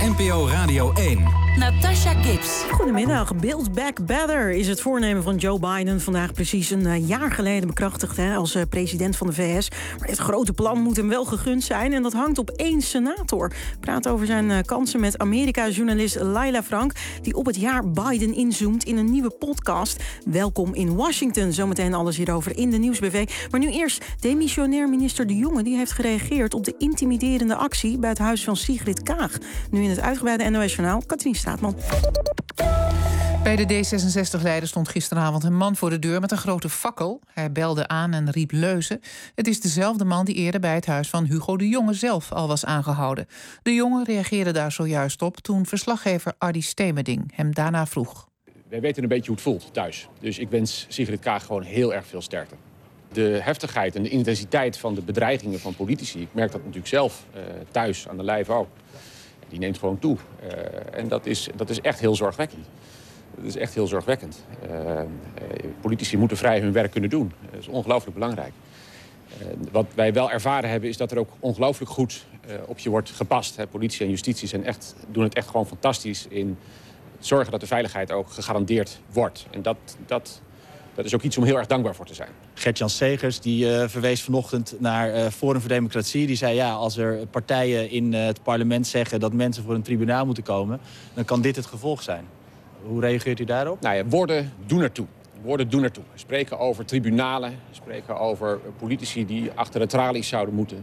NPO Radio 1. Natasha Gibbs. Goedemiddag. Build Back Better is het voornemen van Joe Biden vandaag precies een jaar geleden bekrachtigd als president van de VS. Maar het grote plan moet hem wel gegund zijn en dat hangt op één senator. We praten over zijn kansen met Amerika-journalist Laila Frank, die op het jaar Biden inzoomt in een nieuwe podcast. Welkom in Washington. Zometeen alles hierover in de Nieuwsbv. Maar nu eerst demissionair minister De Jonge. Die heeft gereageerd op de intimiderende actie bij het huis van Sigrid Kaag. Nu in het uitgebreide NOS-journaal, Katrien Straatman. Bij de D66-leider stond gisteravond een man voor de deur met een grote fakkel. Hij belde aan en riep leuzen. Het is dezelfde man die eerder bij het huis van Hugo de Jonge zelf al was aangehouden. De Jonge reageerde daar zojuist op toen verslaggever Ardy Stemerding hem daarna vroeg. Wij weten een beetje hoe het voelt thuis. Dus ik wens Sigrid Kaag gewoon heel erg veel sterkte. De heftigheid en de intensiteit van de bedreigingen van politici, ik merk dat natuurlijk zelf thuis aan de lijf ook. Die neemt gewoon toe. En dat is echt heel zorgwekkend. Dat is echt heel zorgwekkend. Politici moeten vrij hun werk kunnen doen. Dat is ongelooflijk belangrijk. Wat wij wel ervaren hebben is dat er ook ongelooflijk goed op je wordt gepast. Politie en justitie doen het echt gewoon fantastisch in zorgen dat de veiligheid ook gegarandeerd wordt. En dat is ook iets om heel erg dankbaar voor te zijn. Gert-Jan Segers die verwees vanochtend naar Forum voor Democratie. Die zei als er partijen in het parlement zeggen dat mensen voor een tribunaal moeten komen, dan kan dit het gevolg zijn. Hoe reageert u daarop? Nou ja, woorden doen ertoe. Woorden doen ertoe. We spreken over tribunalen, we spreken over politici die achter de tralies zouden moeten.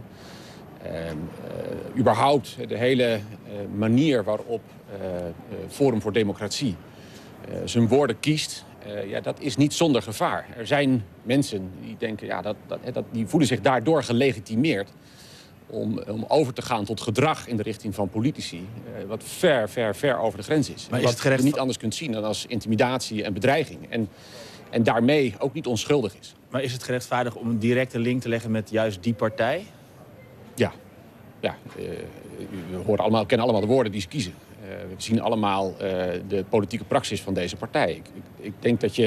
Überhaupt de hele manier waarop Forum voor Democratie zijn woorden kiest. Dat is niet zonder gevaar. Er zijn mensen die denken, die voelen zich daardoor gelegitimeerd om over te gaan tot gedrag in de richting van politici, wat ver over de grens is. Maar wat je niet anders kunt zien dan als intimidatie en bedreiging. En daarmee ook niet onschuldig is. Maar is het gerechtvaardigd om een directe link te leggen met juist die partij? Ja. We kennen allemaal de woorden die ze kiezen. We zien allemaal de politieke praxis van deze partij. Ik denk dat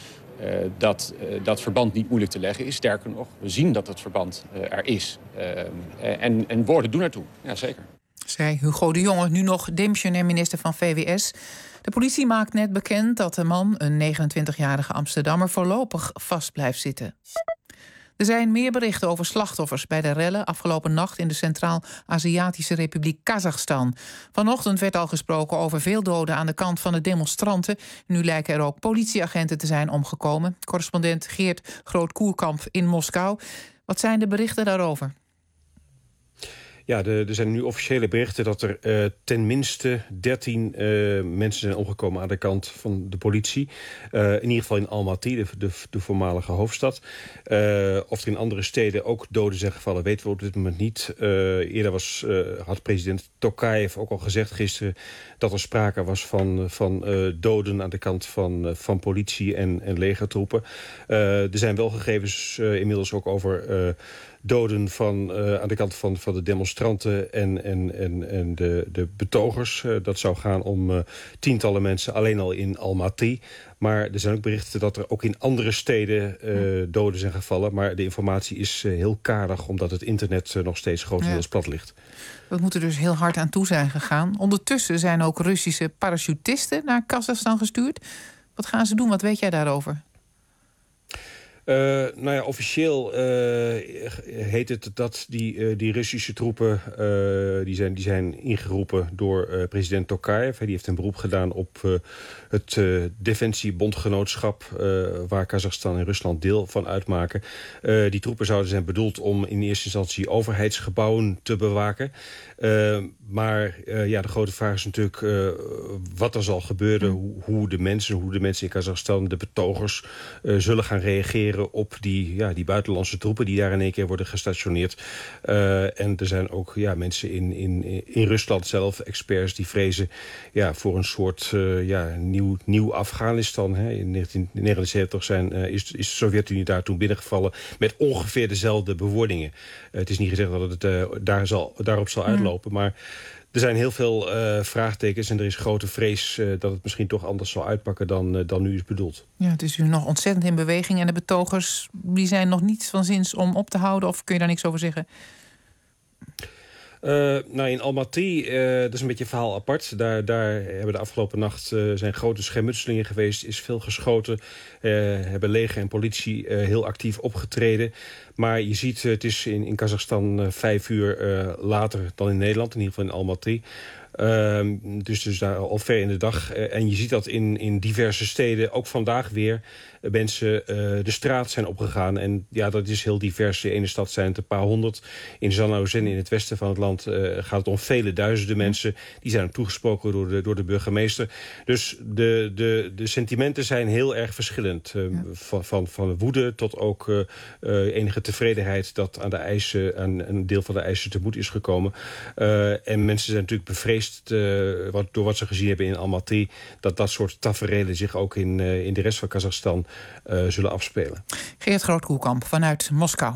dat verband niet moeilijk te leggen is. Sterker nog, we zien dat het verband er is. En woorden doen ertoe, ja zeker. Zei Hugo de Jonge, nu nog demissionair minister van VWS. De politie maakt net bekend dat de man, een 29-jarige Amsterdammer, voorlopig vast blijft zitten. Er zijn meer berichten over slachtoffers bij de rellen afgelopen nacht in de Centraal-Aziatische Republiek Kazachstan. Vanochtend werd al gesproken over veel doden aan de kant van de demonstranten. Nu lijken er ook politieagenten te zijn omgekomen. Correspondent Geert Groot-Koerkamp in Moskou. Wat zijn de berichten daarover? Ja, er zijn nu officiële berichten dat er ten minste 13 mensen zijn omgekomen aan de kant van de politie. In ieder geval in Almaty, de voormalige hoofdstad. Of er in andere steden ook doden zijn gevallen, weten we op dit moment niet. Eerder had president Tokayev ook al gezegd gisteren dat er sprake was van doden aan de kant van politie en legertroepen. Er zijn wel gegevens inmiddels ook over doden aan de kant van de demonstranten en de betogers. Dat zou gaan om tientallen mensen alleen al in Almaty. Maar er zijn ook berichten dat er ook in andere steden doden zijn gevallen. Maar de informatie is heel karig, omdat het internet nog steeds grotendeels plat ligt. We moeten dus heel hard aan toe zijn gegaan. Ondertussen zijn ook Russische parachutisten naar Kazachstan gestuurd. Wat gaan ze doen? Wat weet jij daarover? Officieel heet het dat die Russische troepen die zijn ingeroepen door president Tokayev. Die heeft een beroep gedaan op het defensiebondgenootschap waar Kazachstan en Rusland deel van uitmaken. Die troepen zouden zijn bedoeld om in eerste instantie overheidsgebouwen te bewaken. Maar de grote vraag is natuurlijk wat er zal gebeuren. Hoe de mensen in Kazachstan, de betogers, zullen gaan reageren op die buitenlandse troepen die daar in één keer worden gestationeerd. En er zijn ook mensen in Rusland zelf, experts, die vrezen voor een soort nieuw Afghanistan. Hè. In 1979 is de Sovjet-Unie daar toen binnengevallen met ongeveer dezelfde bewoordingen. Het is niet gezegd dat het daarop zal uitlopen, maar er zijn heel veel vraagtekens en er is grote vrees dat het misschien toch anders zal uitpakken dan nu is bedoeld. Ja, het is nu nog ontzettend in beweging en de betogers die zijn nog niet van zins om op te houden, of kun je daar niks over zeggen? In Almaty, dat is een beetje een verhaal apart. Daar hebben de afgelopen nacht zijn grote schermutselingen geweest. Is veel geschoten. Hebben leger en politie heel actief opgetreden. Maar je ziet, het is in Kazachstan 5 uur later dan in Nederland. In ieder geval in Almaty. Dus daar al ver in de dag. En je ziet dat in diverse steden, ook vandaag weer, mensen de straat zijn opgegaan. En ja, dat is heel divers. In de ene stad zijn het een paar honderd. In Zhanaozen, in het westen van het land, gaat het om vele duizenden mensen. Die zijn toegesproken door de burgemeester. Dus de sentimenten zijn heel erg verschillend. Van woede tot ook enige tevredenheid dat aan een deel van de eisen tegemoet is gekomen. En mensen zijn natuurlijk bevreesd door wat ze gezien hebben in Almaty, dat soort taferelen zich ook in de rest van Kazachstan zullen afspelen. Geert Groot-Koelkamp vanuit Moskou.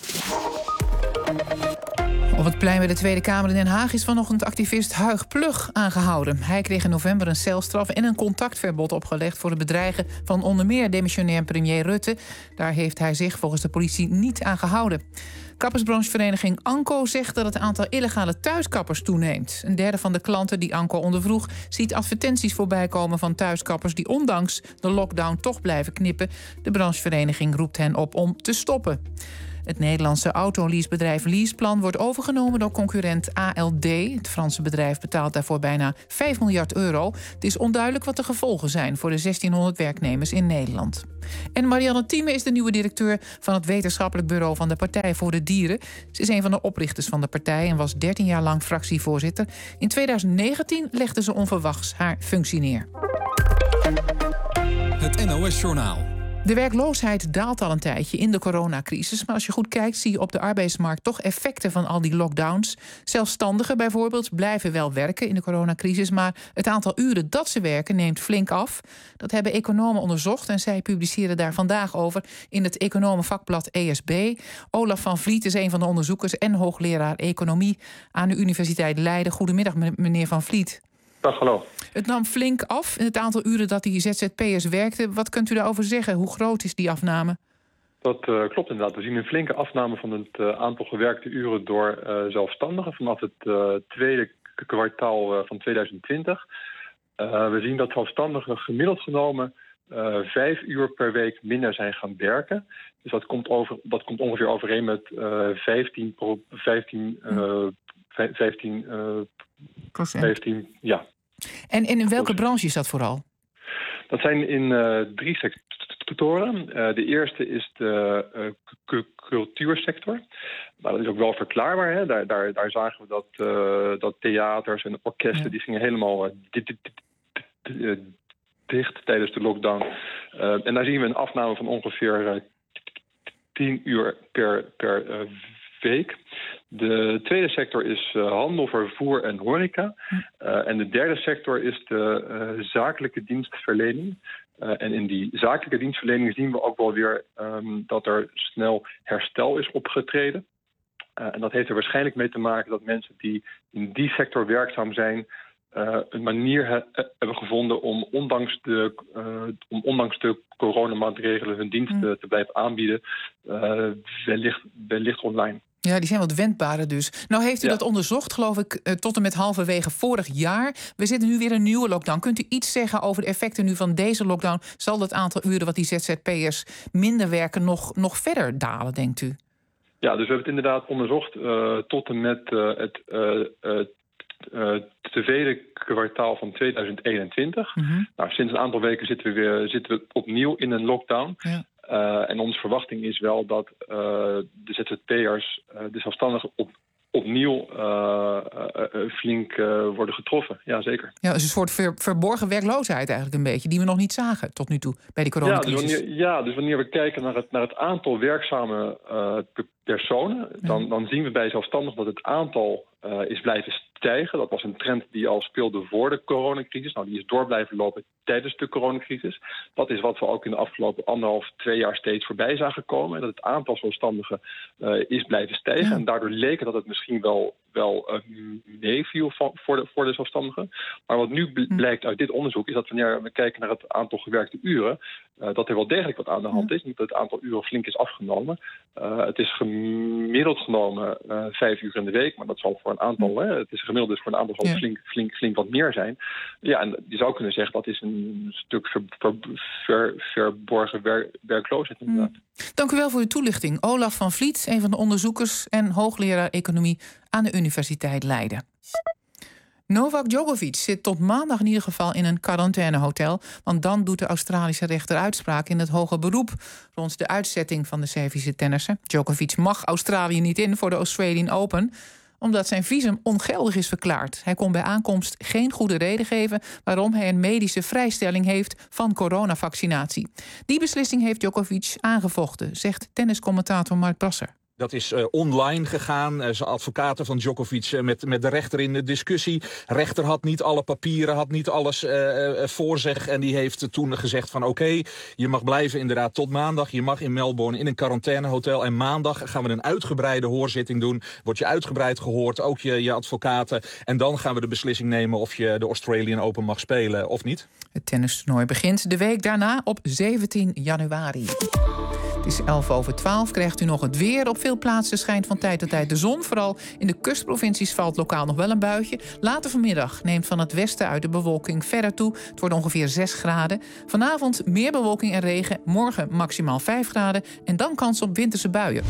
Op het plein bij de Tweede Kamer in Den Haag is vanochtend activist Huig Plug aangehouden. Hij kreeg in november een celstraf en een contactverbod opgelegd voor het bedreigen van onder meer demissionair premier Rutte. Daar heeft hij zich volgens de politie niet aan gehouden. Kappersbranchevereniging Anco zegt dat het aantal illegale thuiskappers toeneemt. Een derde van de klanten die Anco ondervroeg ziet advertenties voorbij komen van thuiskappers die ondanks de lockdown toch blijven knippen. De branchevereniging roept hen op om te stoppen. Het Nederlandse autoleasebedrijf Leaseplan wordt overgenomen door concurrent ALD. Het Franse bedrijf betaalt daarvoor bijna 5 miljard euro. Het is onduidelijk wat de gevolgen zijn voor de 1600 werknemers in Nederland. En Marianne Thieme is de nieuwe directeur van het wetenschappelijk bureau van de Partij voor de Dieren. Ze is een van de oprichters van de partij en was 13 jaar lang fractievoorzitter. In 2019 legde ze onverwachts haar functie neer. Het NOS-journaal. De werkloosheid daalt al een tijdje in de coronacrisis. Maar als je goed kijkt, zie je op de arbeidsmarkt toch effecten van al die lockdowns. Zelfstandigen bijvoorbeeld blijven wel werken in de coronacrisis, maar het aantal uren dat ze werken neemt flink af. Dat hebben economen onderzocht en zij publiceren daar vandaag over in het economenvakblad ESB. Olaf van Vliet is een van de onderzoekers en hoogleraar economie aan de Universiteit Leiden. Goedemiddag, meneer Van Vliet. Dag, hallo. Het nam flink af in het aantal uren dat die ZZP'ers werkten. Wat kunt u daarover zeggen? Hoe groot is die afname? Dat klopt inderdaad. We zien een flinke afname van het aantal gewerkte uren door zelfstandigen vanaf het tweede kwartaal van 2020. We zien dat zelfstandigen gemiddeld genomen 5 uur per week minder zijn gaan werken. Dus dat komt ongeveer overeen met 15, ja. En in welke branche is dat vooral? Dat zijn in 3 sectoren. De eerste is de cultuursector. Maar dat is ook wel verklaarbaar. Hè? Daar zagen we dat theaters en orkesten die gingen helemaal dicht tijdens de lockdown. En daar zien we een afname van ongeveer 10 uur per week. De tweede sector is handel, vervoer en horeca. En de derde sector is de zakelijke dienstverlening. En in die zakelijke dienstverlening zien we ook wel weer dat er snel herstel is opgetreden. En dat heeft er waarschijnlijk mee te maken dat mensen die in die sector werkzaam zijn een manier hebben gevonden om ondanks de coronamaatregelen hun diensten te blijven aanbieden, wellicht online. Ja, die zijn wat wendbaarder dus. Nou heeft u dat onderzocht, geloof ik, tot en met halverwege vorig jaar. We zitten nu weer een nieuwe lockdown. Kunt u iets zeggen over de effecten nu van deze lockdown? Zal dat aantal uren wat die ZZP'ers minder werken nog verder dalen, denkt u? Ja, dus we hebben het inderdaad onderzocht tot en met het tweede kwartaal van 2021. Nou, sinds een aantal weken zitten we opnieuw in een lockdown. Ja. En onze verwachting is wel dat de ZZP'ers, de zelfstandigen, opnieuw flink worden getroffen. Ja, zeker. Ja, dus een soort verborgen werkloosheid eigenlijk een beetje, die we nog niet zagen tot nu toe bij die coronacrisis. Dus wanneer we kijken naar het aantal werkzame personen, dan zien we bij zelfstandigen dat het aantal is blijven stijgen. Dat was een trend die al speelde voor de coronacrisis. Nou, die is door blijven lopen tijdens de coronacrisis. Dat is wat we ook in de afgelopen 1,5-2 jaar steeds voorbij zagen komen. En dat het aantal zelfstandigen is blijven stijgen. Ja. En daardoor leek het dat het misschien wel wel meeviel voor de zelfstandigen. Maar wat nu blijkt uit dit onderzoek is dat wanneer we kijken naar het aantal gewerkte uren, dat er wel degelijk wat aan de hand is. Niet dat het aantal uren flink is afgenomen. Het is gemiddeld genomen 5 uur in de week, maar dat zal voor een aantal, het is gemiddeld dus voor een aantal zal flink wat meer zijn. Ja, en je zou kunnen zeggen dat is een stuk verborgen werkloosheid inderdaad. Dank u wel voor uw toelichting. Olaf van Vliet, een van de onderzoekers en hoogleraar economie aan de Universiteit Leiden. Novak Djokovic zit tot maandag in ieder geval in een quarantainehotel, want dan doet de Australische rechter uitspraak in het hoger beroep rond de uitzetting van de Servische tennisser. Djokovic mag Australië niet in voor de Australian Open, omdat zijn visum ongeldig is verklaard. Hij kon bij aankomst geen goede reden geven waarom hij een medische vrijstelling heeft van coronavaccinatie. Die beslissing heeft Djokovic aangevochten, zegt tenniscommentator Mark Brasser. Dat is online gegaan. Zijn advocaten van Djokovic met de rechter in de discussie. De rechter had niet alle papieren, had niet alles voor zich. En die heeft toen gezegd van oké, je mag blijven inderdaad tot maandag. Je mag in Melbourne in een quarantainehotel. En maandag gaan we een uitgebreide hoorzitting doen. Word je uitgebreid gehoord, ook je advocaten. En dan gaan we de beslissing nemen of je de Australian Open mag spelen of niet. Het tennistoernooi begint de week daarna op 17 januari. Het is 11:12, krijgt u nog het weer. Op veel plaatsen schijnt van tijd tot tijd de zon. Vooral in de kustprovincies valt lokaal nog wel een buitje. Later vanmiddag neemt van het westen uit de bewolking verder toe. Het wordt ongeveer 6 graden. Vanavond meer bewolking en regen. Morgen maximaal 5 graden. En dan kans op winterse buien.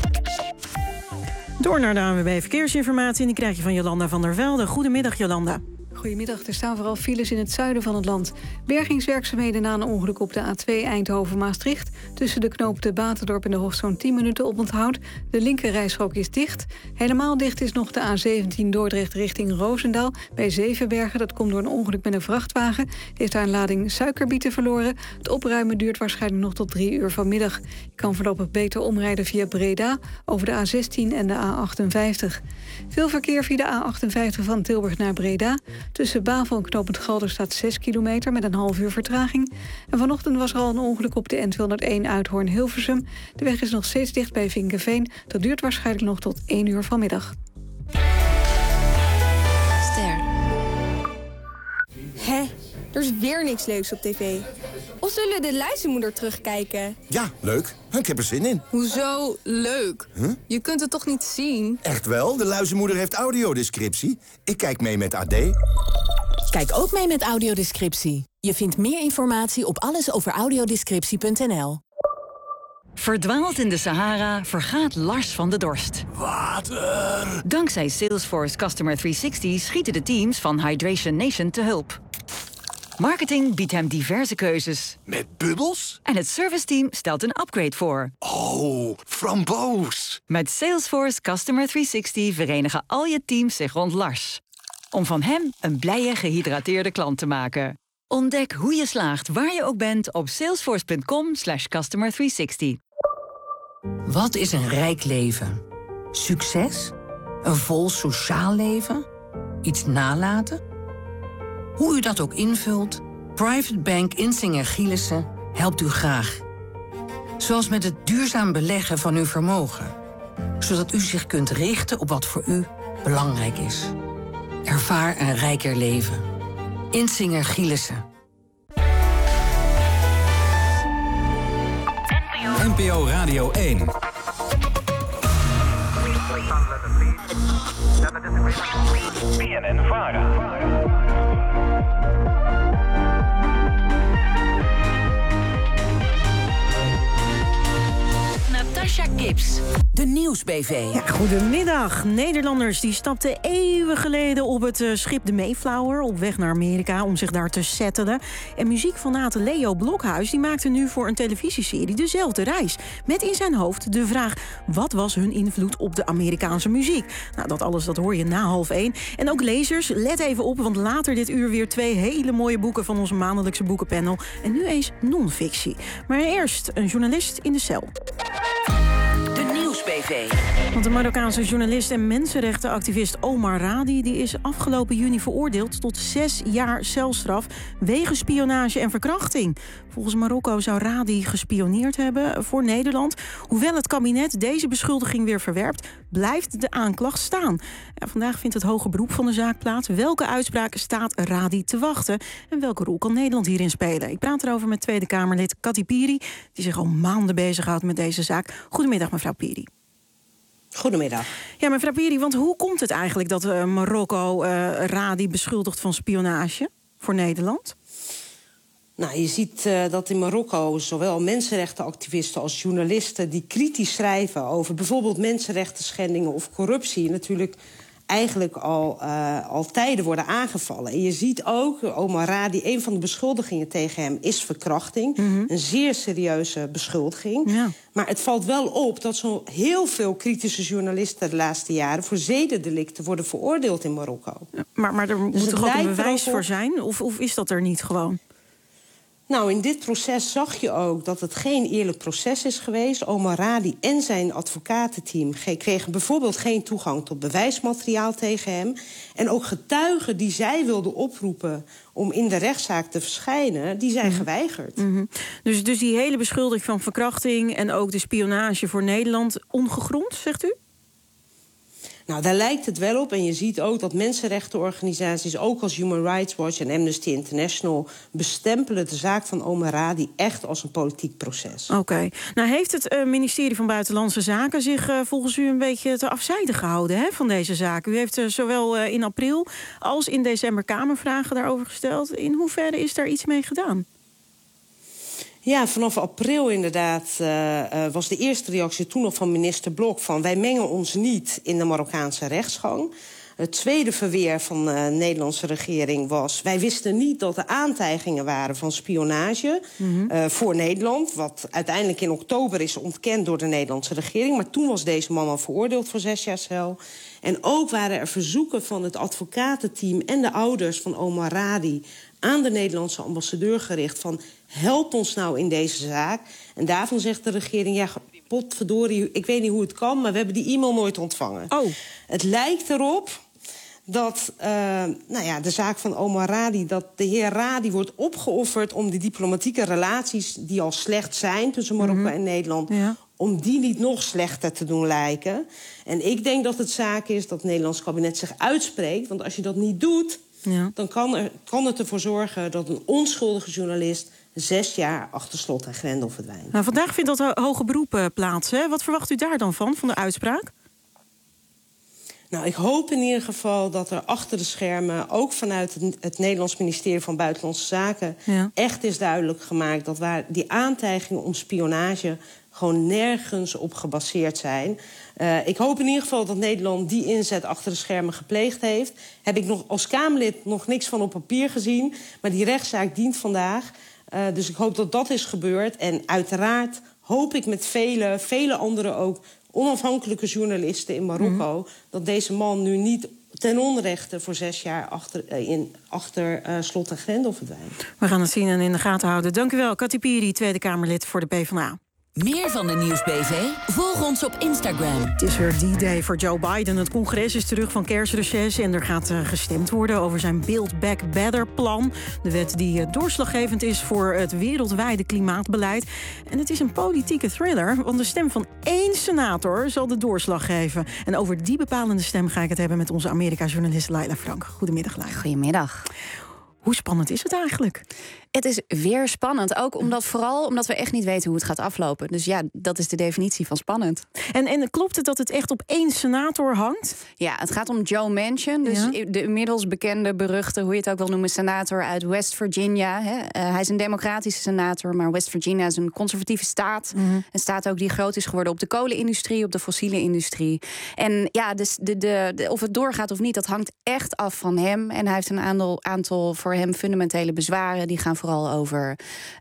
Door naar de ANWB Verkeersinformatie. En die krijg je van Jolanda van der Velde. Goedemiddag, Jolanda. Goedemiddag, er staan vooral files in het zuiden van het land. Bergingswerkzaamheden na een ongeluk op de A2 Eindhoven-Maastricht. Tussen de knoop de Batendorp en de Hoogst zo'n 10 minuten oponthoud. De linkerrijstrook is dicht. Helemaal dicht is nog de A17 Dordrecht richting Roosendaal. Bij Zevenbergen, dat komt door een ongeluk met een vrachtwagen. Heeft daar een lading suikerbieten verloren. Het opruimen duurt waarschijnlijk nog tot 3 uur vanmiddag. Je kan voorlopig beter omrijden via Breda over de A16 en de A58. Veel verkeer via de A58 van Tilburg naar Breda. Tussen Bavel en knooppunt Galder staat 6 kilometer met een half uur vertraging. En vanochtend was er al een ongeluk op de N201 Uithoorn-Hilversum. De weg is nog steeds dicht bij Vinkenveen. Dat duurt waarschijnlijk nog tot 1 uur vanmiddag. Ster. Hè? Er is weer niks leuks op tv. Of zullen we de luizenmoeder terugkijken? Ja, leuk. Ik heb er zin in. Hoezo leuk? Huh? Je kunt het toch niet zien? Echt wel? De luizenmoeder heeft audiodescriptie. Ik kijk mee met AD. Kijk ook mee met audiodescriptie. Je vindt meer informatie op allesoveraudiodescriptie.nl. Verdwaald in de Sahara vergaat Lars van de dorst. Water! Dankzij Salesforce Customer 360 schieten de teams van Hydration Nation te hulp. Marketing biedt hem diverse keuzes. Met bubbels? En het serviceteam stelt een upgrade voor. Oh, framboos! Met Salesforce Customer 360 verenigen al je teams zich rond Lars. Om van hem een blije, gehydrateerde klant te maken. Ontdek hoe je slaagt waar je ook bent op salesforce.com/customer360. Wat is een rijk leven? Succes? Een vol sociaal leven? Iets nalaten? Hoe u dat ook invult, Private Bank Insinger Gielissen helpt u graag. Zoals met het duurzaam beleggen van uw vermogen. Zodat u zich kunt richten op wat voor u belangrijk is. Ervaar een rijker leven. Insinger Gielissen. NPO Radio 1. BNN-VARA. Natasha Gibbs, de Nieuwsbv. Ja, goedemiddag. Nederlanders die stapten eeuwen geleden op het schip de Mayflower op weg naar Amerika om zich daar te settelen. En muziekfanaat Leo Blokhuis die maakte nu voor een televisieserie dezelfde reis. Met in zijn hoofd de vraag: wat was hun invloed op de Amerikaanse muziek? Nou, dat alles dat hoor je na 12:30. En ook lezers, let even op, want later dit uur weer 2 hele mooie boeken van onze maandelijkse boekenpanel. En nu eens non-fictie. Maar eerst een journalist in de cel. De Nieuwsbv. TV. Want de Marokkaanse journalist en mensenrechtenactivist Omar Radi... die is afgelopen juni veroordeeld tot 6 jaar celstraf... wegens spionage en verkrachting. Volgens Marokko zou Radi gespioneerd hebben voor Nederland. Hoewel het kabinet deze beschuldiging weer verwerpt... blijft de aanklacht staan. Ja, vandaag vindt het hoge beroep van de zaak plaats. Welke uitspraak staat Radi te wachten? En welke rol kan Nederland hierin spelen? Ik praat erover met Tweede Kamerlid Kati Piri... die zich al maanden bezighoudt met deze zaak. Goedemiddag, mevrouw Piri. Goedemiddag. Ja, mevrouw Piri, want hoe komt het eigenlijk dat Marokko Radi beschuldigt van spionage voor Nederland? Nou, je ziet dat in Marokko zowel mensenrechtenactivisten als journalisten... die kritisch schrijven over bijvoorbeeld mensenrechten schendingen of corruptie... natuurlijk eigenlijk al tijden worden aangevallen. En je ziet ook, Omar Radi, een van de beschuldigingen tegen hem is verkrachting. Een zeer serieuze beschuldiging. Ja. Maar het valt wel op dat zo heel veel kritische journalisten de laatste jaren... voor zedendelicten worden veroordeeld in Marokko. Maar er moet toch ook een bewijs voor zijn? Of is dat er niet gewoon? Nou, in dit proces zag je ook dat het geen eerlijk proces is geweest. Omar Radi en zijn advocatenteam kregen bijvoorbeeld geen toegang tot bewijsmateriaal tegen hem. En ook getuigen die zij wilden oproepen om in de rechtszaak te verschijnen, die zijn geweigerd. Dus die hele beschuldiging van verkrachting en ook de spionage voor Nederland ongegrond, zegt u? Nou, daar lijkt het wel op. En je ziet ook dat mensenrechtenorganisaties, ook als Human Rights Watch en Amnesty International, bestempelen de zaak van Omar Radi echt als een politiek proces. Oké. Nou, heeft het ministerie van Buitenlandse Zaken zich volgens u een beetje te afzijdig gehouden van deze zaak? U heeft zowel in april als in december Kamervragen daarover gesteld. In hoeverre is daar iets mee gedaan? Ja, vanaf april inderdaad was de eerste reactie toen nog van minister Blok van wij mengen ons niet in de Marokkaanse rechtsgang. Het tweede verweer van de Nederlandse regering was wij wisten niet dat er aantijgingen waren van spionage voor Nederland. Wat uiteindelijk in oktober is ontkend door de Nederlandse regering. Maar toen was deze man al veroordeeld voor 6 jaar cel. En ook waren er verzoeken van het advocatenteam en de ouders van Omar Radi aan de Nederlandse ambassadeur gericht van help ons nou in deze zaak. En daarvan zegt de regering, ja, potverdorie, ik weet niet hoe het kan, maar we hebben die e-mail nooit ontvangen. Oh. Het lijkt erop dat de zaak van Omar Radi, dat de heer Radi wordt opgeofferd om de diplomatieke relaties die al slecht zijn tussen Marokko en Nederland, om die niet nog slechter te doen lijken. En ik denk dat het zaak is dat het Nederlands kabinet zich uitspreekt, want als je dat niet doet, dan kan het ervoor zorgen dat een onschuldige journalist 6 jaar achter slot en grendel verdwijnt. Nou, vandaag vindt dat hoge beroep plaats. Hè? Wat verwacht u daar dan van de uitspraak? Nou, ik hoop in ieder geval dat er achter de schermen, ook vanuit het Nederlands ministerie van Buitenlandse Zaken, echt is duidelijk gemaakt dat waar die aantijgingen om spionage gewoon nergens op gebaseerd zijn. Ik hoop in ieder geval dat Nederland die inzet achter de schermen gepleegd heeft. Heb ik als Kamerlid nog niks van op papier gezien. Maar die rechtszaak dient vandaag. Dus ik hoop dat dat is gebeurd. En uiteraard hoop ik met vele anderen ook onafhankelijke journalisten in Marokko dat deze man nu niet ten onrechte voor 6 jaar achter slot en grendel verdwijnt. We gaan het zien en in de gaten houden. Dank u wel, Kati Piri, Tweede Kamerlid voor de PvdA. Meer van de Nieuwsbv? Volg ons op Instagram. Het is weer die day voor Joe Biden. Het congres is terug van kerstreces en er gaat gestemd worden over zijn Build Back Better-plan. De wet die doorslaggevend is voor het wereldwijde klimaatbeleid. En het is een politieke thriller, want de stem van 1 senator zal de doorslag geven. En over die bepalende stem ga ik het hebben met onze Amerika-journalist Laila Frank. Goedemiddag, Laila. Goedemiddag. Hoe spannend is het eigenlijk? Het is weer spannend, ook omdat we echt niet weten hoe het gaat aflopen. Dus ja, dat is de definitie van spannend. En klopt het dat het echt op 1 senator hangt? Ja, het gaat om Joe Manchin, dus de inmiddels bekende, beruchte, hoe je het ook wil noemen, senator uit West Virginia. Hij is een democratische senator, maar West Virginia is een conservatieve staat. Een staat ook die groot is geworden op de kolenindustrie, op de fossiele industrie. En ja, dus of het doorgaat of niet, dat hangt echt af van hem. En hij heeft een aantal voor hem fundamentele bezwaren. Die gaan vooral over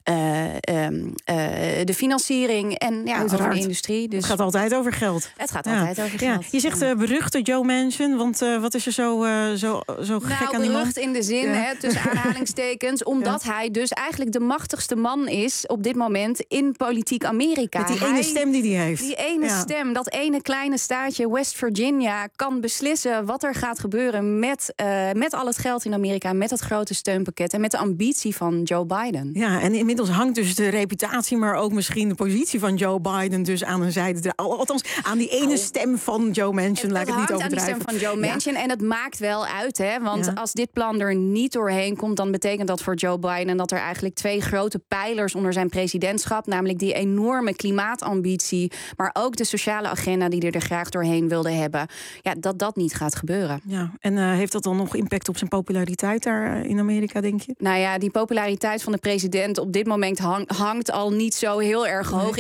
de financiering en over de industrie. Dus het gaat altijd over geld. Het gaat altijd over geld. Je zegt beruchte Joe Manchin, want wat is er zo gek aan die man? Berucht in de zin, tussen aanhalingstekens, omdat hij dus eigenlijk de machtigste man is op dit moment in politiek Amerika. Met die ene stem die hij heeft. Die ene stem, dat ene kleine staatje West Virginia kan beslissen wat er gaat gebeuren met al het geld in Amerika, met het grote steunpakket en met de ambitie van Joe Biden. Ja, en inmiddels hangt dus de reputatie, maar ook misschien de positie van Joe Biden dus aan een zijde. Althans, aan die ene stem van Joe Manchin, laat ik het niet overdrijven. Aan die stem van Joe Manchin. En het maakt wel uit, hè? Want als dit plan er niet doorheen komt, dan betekent dat voor Joe Biden dat er eigenlijk 2 grote pijlers onder zijn presidentschap, namelijk die enorme klimaatambitie, maar ook de sociale agenda die er graag doorheen wilde hebben, dat niet gaat gebeuren. Ja, en heeft dat dan nog impact op zijn populariteit daar in Amerika, denk je? Nou ja, die populariteit van de president op dit moment hangt al niet zo heel erg hoog.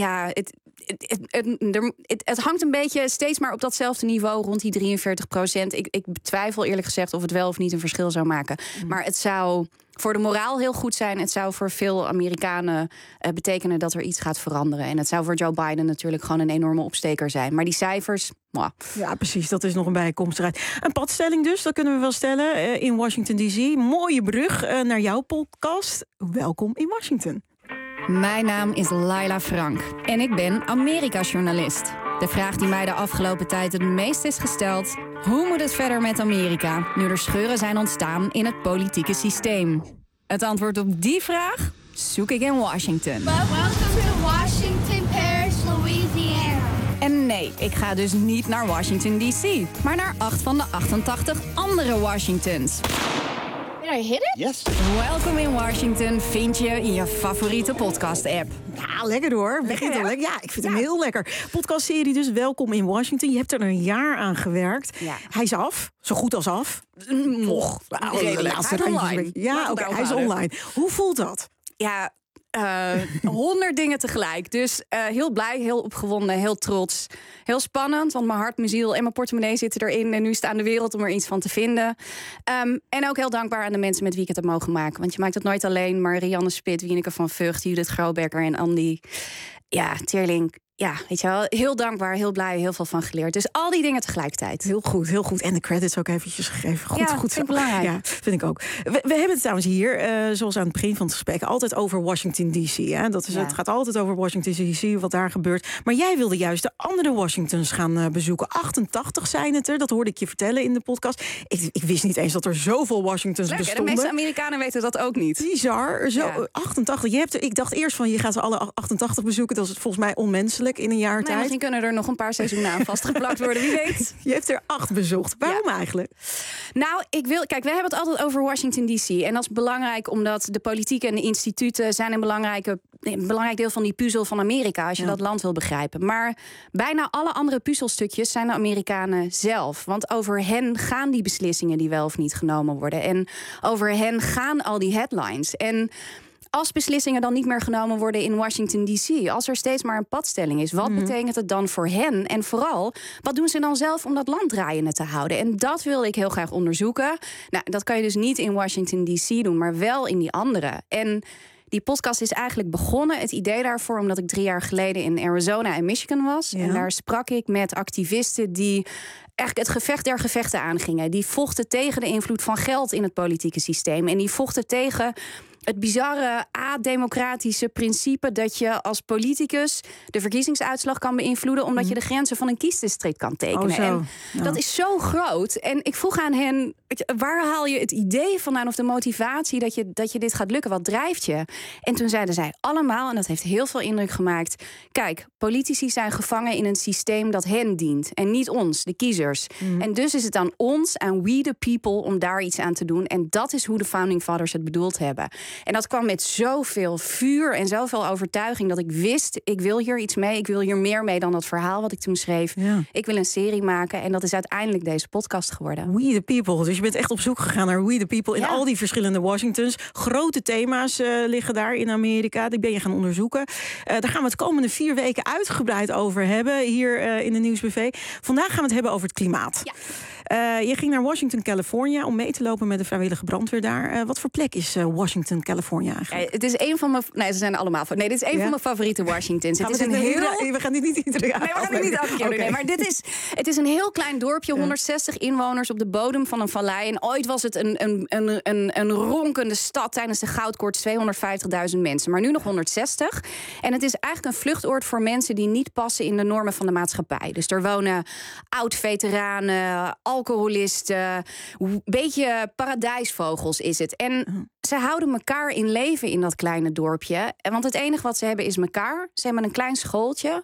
Het hangt een beetje steeds maar op datzelfde niveau, rond die 43%. Ik betwijfel eerlijk gezegd of het wel of niet een verschil zou maken. Maar het zou voor de moraal heel goed zijn. Het zou voor veel Amerikanen betekenen dat er iets gaat veranderen. En het zou voor Joe Biden natuurlijk gewoon een enorme opsteker zijn. Maar die cijfers, Ja, precies. Dat is nog een bijkomstigheid. Een padstelling dus, dat kunnen we wel stellen. In Washington D.C. Mooie brug naar jouw podcast. Welkom in Washington. Mijn naam is Laila Frank en ik ben Amerika-journalist. De vraag die mij de afgelopen tijd het meest is gesteld: hoe moet het verder met Amerika, nu er scheuren zijn ontstaan in het politieke systeem? Het antwoord op die vraag zoek ik in Washington. Welcome to Washington, Paris, Louisiana. En nee, ik ga dus niet naar Washington D.C., maar naar 8 van de 88 andere Washingtons. Did I hit it? Yes. Welkom in Washington vind je in je favoriete podcast-app. Ja, lekker hoor. Ja, ik vind hem heel lekker. Podcastserie dus, Welkom in Washington. Je hebt er een jaar aan gewerkt. Ja. Hij is af, zo goed als af. Nog. Laatste online. Ja, oké, hij is online. Hoe voelt dat? Ja, 100 dingen tegelijk. Dus heel blij, heel opgewonden, heel trots. Heel spannend, want mijn hart, mijn ziel en mijn portemonnee zitten erin. En nu is het aan de wereld om er iets van te vinden. En ook heel dankbaar aan de mensen met wie ik het heb mogen maken. Want je maakt het nooit alleen, maar Rianne Spit, Wieneke van Vught, Judith Grobecker en Andy. Ja, Teerlink. Ja, weet je wel, heel dankbaar, heel blij, heel veel van geleerd. Dus al die dingen tegelijkertijd. Heel goed, heel goed. En de credits ook eventjes gegeven. Goed, ja, goed zo. Belangrijk. Ja, vind ik ook. We hebben het trouwens hier, zoals aan het begin van het gesprek, altijd over Washington D.C. Het gaat altijd over Washington D.C., wat daar gebeurt. Maar jij wilde juist de andere Washingtons gaan bezoeken. 88 zijn het er, dat hoorde ik je vertellen in de podcast. Ik wist niet eens dat er zoveel Washingtons bestonden. De meeste Amerikanen weten dat ook niet. Bizar. Zo, 88. Ik dacht eerst van, je gaat ze alle 88 bezoeken. Dat is volgens mij onmenselijk in een jaar tijd. Misschien kunnen er nog een paar seizoenen aan vastgeplakt worden, wie weet. Je hebt er 8 bezocht. Waarom eigenlijk? Nou, kijk, we hebben het altijd over Washington D.C. En dat is belangrijk omdat de politiek en de instituten zijn een belangrijk deel van die puzzel van Amerika, als je dat land wil begrijpen. Maar bijna alle andere puzzelstukjes zijn de Amerikanen zelf. Want over hen gaan die beslissingen die wel of niet genomen worden. En over hen gaan al die headlines. En als beslissingen dan niet meer genomen worden in Washington D.C., als er steeds maar een padstelling is, wat betekent het dan voor hen? En vooral, wat doen ze dan zelf om dat land draaiende te houden? En dat wil ik heel graag onderzoeken. Nou, dat kan je dus niet in Washington D.C. doen, maar wel in die andere. En die podcast is eigenlijk begonnen, het idee daarvoor, omdat ik 3 jaar geleden in Arizona en Michigan was. Ja. En daar sprak ik met activisten die eigenlijk het gevecht der gevechten aangingen. Die vochten tegen de invloed van geld in het politieke systeem. En die vochten tegen het bizarre ademocratische principe dat je als politicus de verkiezingsuitslag kan beïnvloeden omdat je de grenzen van een kiesdistrict kan tekenen. En dat is zo groot. En ik vroeg aan hen, waar haal je het idee vandaan of de motivatie dat je dit gaat lukken? Wat drijft je? En toen zeiden zij allemaal, en dat heeft heel veel indruk gemaakt, kijk, politici zijn gevangen in een systeem dat hen dient en niet ons, de kiezers. En dus is het aan ons, aan we the people, om daar iets aan te doen. En dat is hoe de Founding Fathers het bedoeld hebben. En dat kwam met zoveel vuur en zoveel overtuiging dat ik wist, ik wil hier iets mee. Ik wil hier meer mee dan dat verhaal wat ik toen schreef. Ja. Ik wil een serie maken en dat is uiteindelijk deze podcast geworden. We the people. Dus je bent echt op zoek gegaan naar we the people in al die verschillende Washingtons. Grote thema's liggen daar in Amerika. Die ben je gaan onderzoeken. Daar gaan we het komende 4 weken uitgebreid over hebben hier in de Nieuwsbv. Vandaag gaan we het hebben over het klimaat. Ja. Je ging naar Washington, California om mee te lopen met de vrijwillige brandweer daar. Wat voor plek is Washington, California eigenlijk? Het is een van mijn... Nee, ze zijn allemaal... Nee, dit is een van mijn favoriete Washingtons. We gaan dit niet iedere jaar. Nee, we gaan dit niet elke keer doen. Nee, maar het is een heel klein dorpje, 160 inwoners op de bodem van een vallei. En ooit was het een ronkende stad tijdens de goudkoorts, 250.000 mensen. Maar nu nog 160. En het is eigenlijk een vluchtoord voor mensen die niet passen in de normen van de maatschappij. Dus er wonen oud-veteranen, alcoholisten, een beetje paradijsvogels is het. En ze houden elkaar in leven in dat kleine dorpje. Want het enige wat ze hebben is elkaar. Ze hebben een klein schooltje,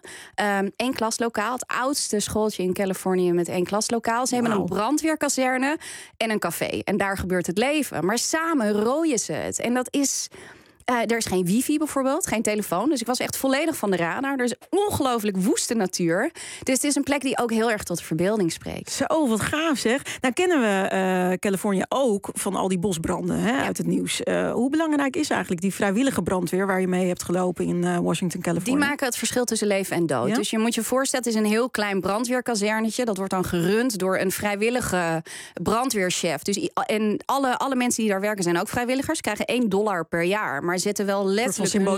1 klaslokaal. Het oudste schooltje in Californië met 1 klaslokaal. Ze hebben een brandweerkazerne en een café. En daar gebeurt het leven. Maar samen rooien ze het. En dat is... er is geen wifi bijvoorbeeld, geen telefoon. Dus ik was echt volledig van de radar. Er is ongelooflijk woeste natuur. Dus het is een plek die ook heel erg tot de verbeelding spreekt. Zo, wat gaaf zeg. Nou kennen we Californië ook van al die bosbranden uit het nieuws. Hoe belangrijk is eigenlijk die vrijwillige brandweer waar je mee hebt gelopen in Washington, Californië? Die maken het verschil tussen leven en dood. Ja? Dus je moet je voorstellen, het is een heel klein brandweerkazernetje. Dat wordt dan gerund door een vrijwillige brandweerchef. Dus alle mensen die daar werken zijn ook vrijwilligers. Krijgen $1 per jaar. Maar zetten wel letterlijk hun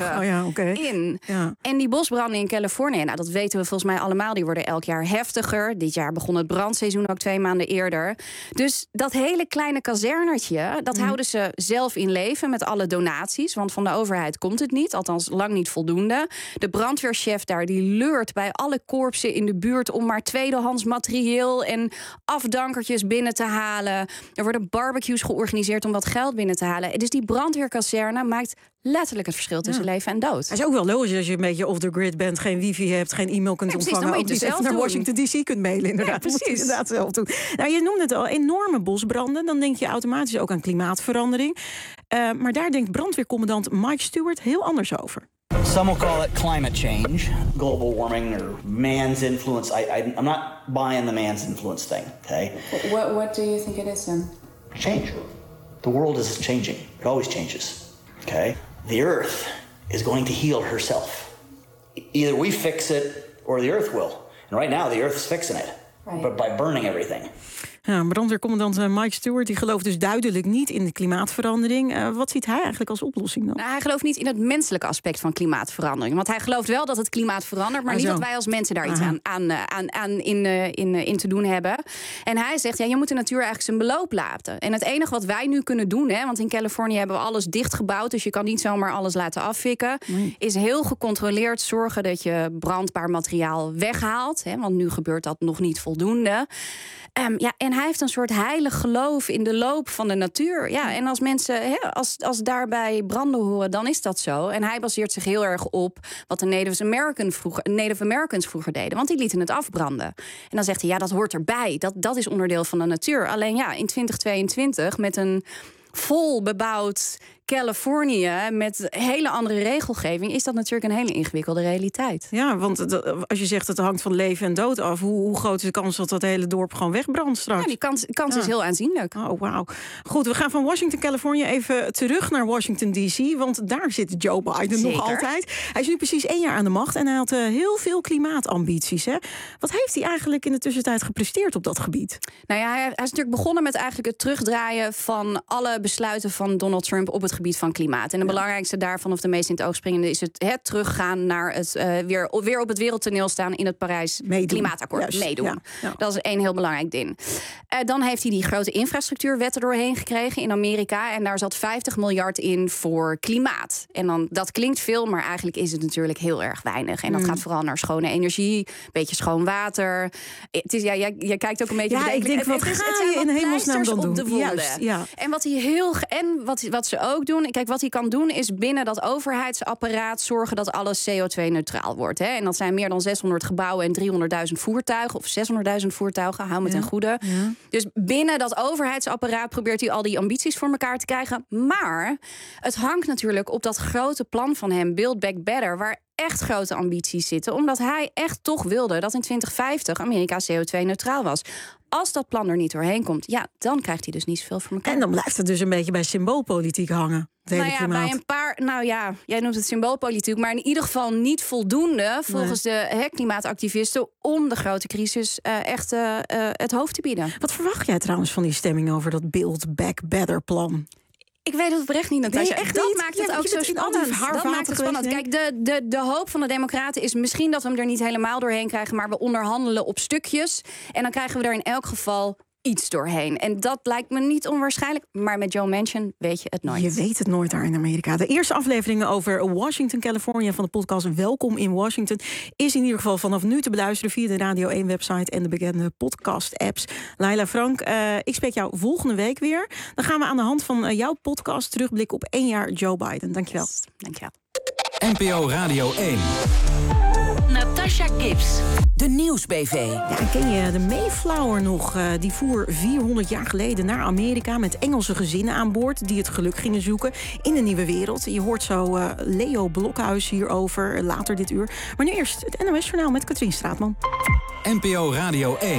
leven in. Ja. En die bosbranden in Californië, nou, dat weten we volgens mij allemaal, die worden elk jaar heftiger. Dit jaar begon het brandseizoen ook 2 maanden eerder. Dus dat hele kleine kazernertje, dat houden ze zelf in leven met alle donaties. Want van de overheid komt het niet, althans lang niet voldoende. De brandweerchef daar, die leurt bij alle korpsen in de buurt om maar tweedehands materieel en afdankertjes binnen te halen. Er worden barbecues georganiseerd om wat geld binnen te halen. Dus die brandweerkazerne maakt letterlijk het verschil tussen leven en dood. Het is ook wel logisch als je een beetje off the grid bent, geen wifi hebt, geen e-mail kunt ontvangen, dan moet je ook niet naar Washington DC kunt mailen. Inderdaad, precies. Moet je inderdaad zelf doen. Nou, je noemde het al, enorme bosbranden. Dan denk je automatisch ook aan klimaatverandering. Maar daar denkt brandweercommandant Mike Stewart heel anders over. Some will call it climate change, global warming, or man's influence. I'm not buying the man's influence thing. Okay. What do you think it is then? Change. The world is changing. It always changes. Okay. The earth is going to heal herself. Either we fix it or the earth will. And right now the earth is fixing it. Right. But by burning everything. Ja, brandweercommandant Mike Stewart die gelooft dus duidelijk niet in de klimaatverandering. Wat ziet hij eigenlijk als oplossing dan? Nou, hij gelooft niet in het menselijke aspect van klimaatverandering. Want hij gelooft wel dat het klimaat verandert, maar niet dat wij als mensen daar iets in te doen hebben. En hij zegt, ja, je moet de natuur eigenlijk zijn beloop laten. En het enige wat wij nu kunnen doen, want in Californië hebben we alles dichtgebouwd, dus je kan niet zomaar alles laten afvikken, is heel gecontroleerd zorgen dat je brandbaar materiaal weghaalt. Want nu gebeurt dat nog niet voldoende. En hij heeft een soort heilig geloof in de loop van de natuur. Ja, en als mensen, als daarbij branden horen, dan is dat zo. En hij baseert zich heel erg op wat de Native Americans vroeger deden. Want die lieten het afbranden. En dan zegt hij, ja, dat hoort erbij. Dat is onderdeel van de natuur. Alleen ja, in 2022 met een vol bebouwd Californië met hele andere regelgeving is dat natuurlijk een hele ingewikkelde realiteit. Ja, want als je zegt het hangt van leven en dood af, hoe groot is de kans dat dat hele dorp gewoon wegbrandt straks? Ja, die kans is heel aanzienlijk. Oh, wauw. Goed, we gaan van Washington, Californië even terug naar Washington D.C., want daar zit Joe Biden nog altijd. Hij is nu precies 1 jaar aan de macht en hij had heel veel klimaatambities. Hè? Wat heeft hij eigenlijk in de tussentijd gepresteerd op dat gebied? Nou ja, hij is natuurlijk begonnen met eigenlijk het terugdraaien van alle besluiten van Donald Trump op het gebied van klimaat. En de belangrijkste daarvan, of de meest in het oog springende, is het teruggaan naar het weer op het wereldtoneel staan in het Parijs Klimaatakkoord. Meedoen. Ja. Dat is 1 heel belangrijk ding. Dan heeft hij die grote infrastructuurwetten doorheen gekregen in Amerika. En daar zat 50 miljard in voor klimaat. En dan, dat klinkt veel, maar eigenlijk is het natuurlijk heel erg weinig. En dat gaat vooral naar schone energie, een beetje schoon water. Het is, jij kijkt ook een beetje. Ja, ik denk, wat ga je in hemelsnaam dan doen? Juist, ja. En wat ze ook doen, kijk, wat hij kan doen is binnen dat overheidsapparaat zorgen dat alles CO2-neutraal wordt. Hè? En dat zijn meer dan 600 gebouwen en 300.000 voertuigen. Of 600.000 voertuigen, hou me ten goede. Ja. Dus binnen dat overheidsapparaat probeert hij al die ambities voor elkaar te krijgen. Maar het hangt natuurlijk op dat grote plan van hem, Build Back Better, waar echt grote ambities zitten. Omdat hij echt toch wilde dat in 2050 Amerika CO2-neutraal was. Als dat plan er niet doorheen komt, ja, dan krijgt hij dus niet zoveel voor elkaar. En dan blijft het dus een beetje bij symboolpolitiek hangen. Bij een paar, jij noemt het symboolpolitiek, maar in ieder geval niet voldoende volgens de klimaatactivisten om de grote crisis echt het hoofd te bieden. Wat verwacht jij trouwens van die stemming over dat Build Back Better plan? Ik weet het oprecht niet, Natasja. Nee, dat maakt het ook zo spannend. Dat maakt het spannend. Kijk, de hoop van de Democraten is misschien dat we hem er niet helemaal doorheen krijgen, maar we onderhandelen op stukjes. En dan krijgen we er in elk geval iets doorheen. En dat lijkt me niet onwaarschijnlijk. Maar met Joe Manchin weet je het nooit. Je weet het nooit daar in Amerika. De eerste afleveringen over Washington, California van de podcast Welkom in Washington is in ieder geval vanaf nu te beluisteren via de Radio 1 website en de bekende podcast apps. Laila Frank, ik spreek jou volgende week weer. Dan gaan we aan de hand van jouw podcast terugblikken op 1 jaar Joe Biden. Dankjewel. Dankjewel. NPO Radio 1. Natasha Gibbs, de Nieuwsbv. Ja, ken je de Mayflower nog? Die voer 400 jaar geleden naar Amerika met Engelse gezinnen aan boord die het geluk gingen zoeken in een nieuwe wereld. Je hoort zo Leo Blokhuis hierover later dit uur. Maar nu eerst het NOS-journaal met Katrien Straatman. NPO Radio 1.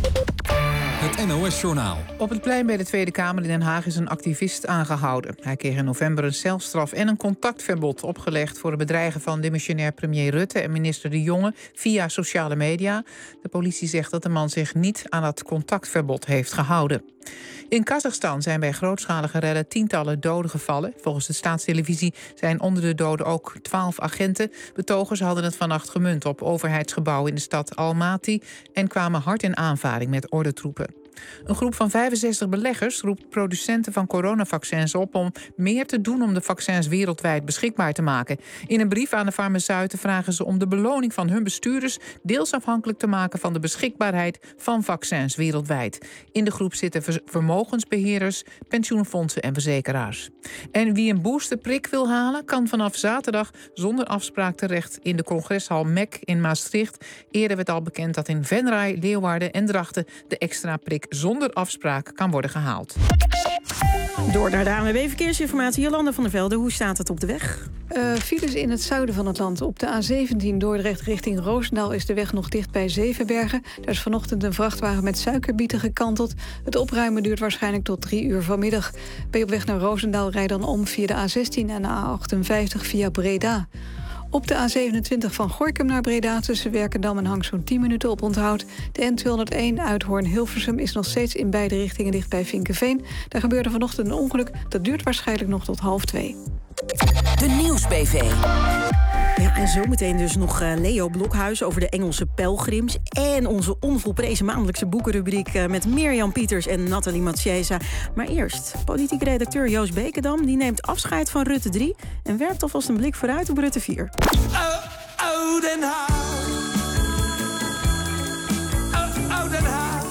Het NOS-journaal. Op het plein bij de Tweede Kamer in Den Haag is een activist aangehouden. Hij kreeg in november een celstraf en een contactverbod opgelegd voor het bedreigen van demissionair premier Rutte en minister De Jonge via sociale media. De politie zegt dat de man zich niet aan dat contactverbod heeft gehouden. In Kazachstan zijn bij grootschalige rellen tientallen doden gevallen. Volgens de staatstelevisie zijn onder de doden ook 12 agenten. Betogers hadden het vannacht gemunt op overheidsgebouwen in de stad Almaty en kwamen hard in aanvaring met ordentroepen. Een groep van 65 beleggers roept producenten van coronavaccins op om meer te doen om de vaccins wereldwijd beschikbaar te maken. In een brief aan de farmaceuten vragen ze om de beloning van hun bestuurders deels afhankelijk te maken van de beschikbaarheid van vaccins wereldwijd. In de groep zitten vermogensbeheerders, pensioenfondsen en verzekeraars. En wie een boosterprik wil halen, kan vanaf zaterdag zonder afspraak terecht in de congreshal MEC in Maastricht. Eerder werd al bekend dat in Venray, Leeuwarden en Drachten de extra prik zonder afspraak kan worden gehaald. Door naar de ANWB Verkeersinformatie. Jolanda van der Velde, hoe staat het op de weg? Files in het zuiden van het land. Op de A17 Dordrecht richting Roosendaal is de weg nog dicht bij Zevenbergen. Daar is vanochtend een vrachtwagen met suikerbieten gekanteld. Het opruimen duurt waarschijnlijk tot 3 uur vanmiddag. Ben je op weg naar Roosendaal, rijd dan om via de A16 en de A58 via Breda. Op de A27 van Gorinchem naar Breda tussen Werkendam en Hang zo'n 10 minuten op onthoud. De N201 Uithoorn-Hilversum is nog steeds in beide richtingen dicht bij Vinkeveen. Daar gebeurde vanochtend een ongeluk. Dat duurt waarschijnlijk nog tot 1:30. De Nieuwsbv. Ja, en zometeen dus nog Leo Blokhuis over de Engelse pelgrims. En onze onvolprezen maandelijkse boekenrubriek met Mirjam Pieters en Nathalie Matsiesa. Maar eerst, politiek redacteur Joost Bekendam. Die neemt afscheid van Rutte 3 en werpt alvast een blik vooruit op Rutte 4. Oh, Den Haag. Oh, Den Haag.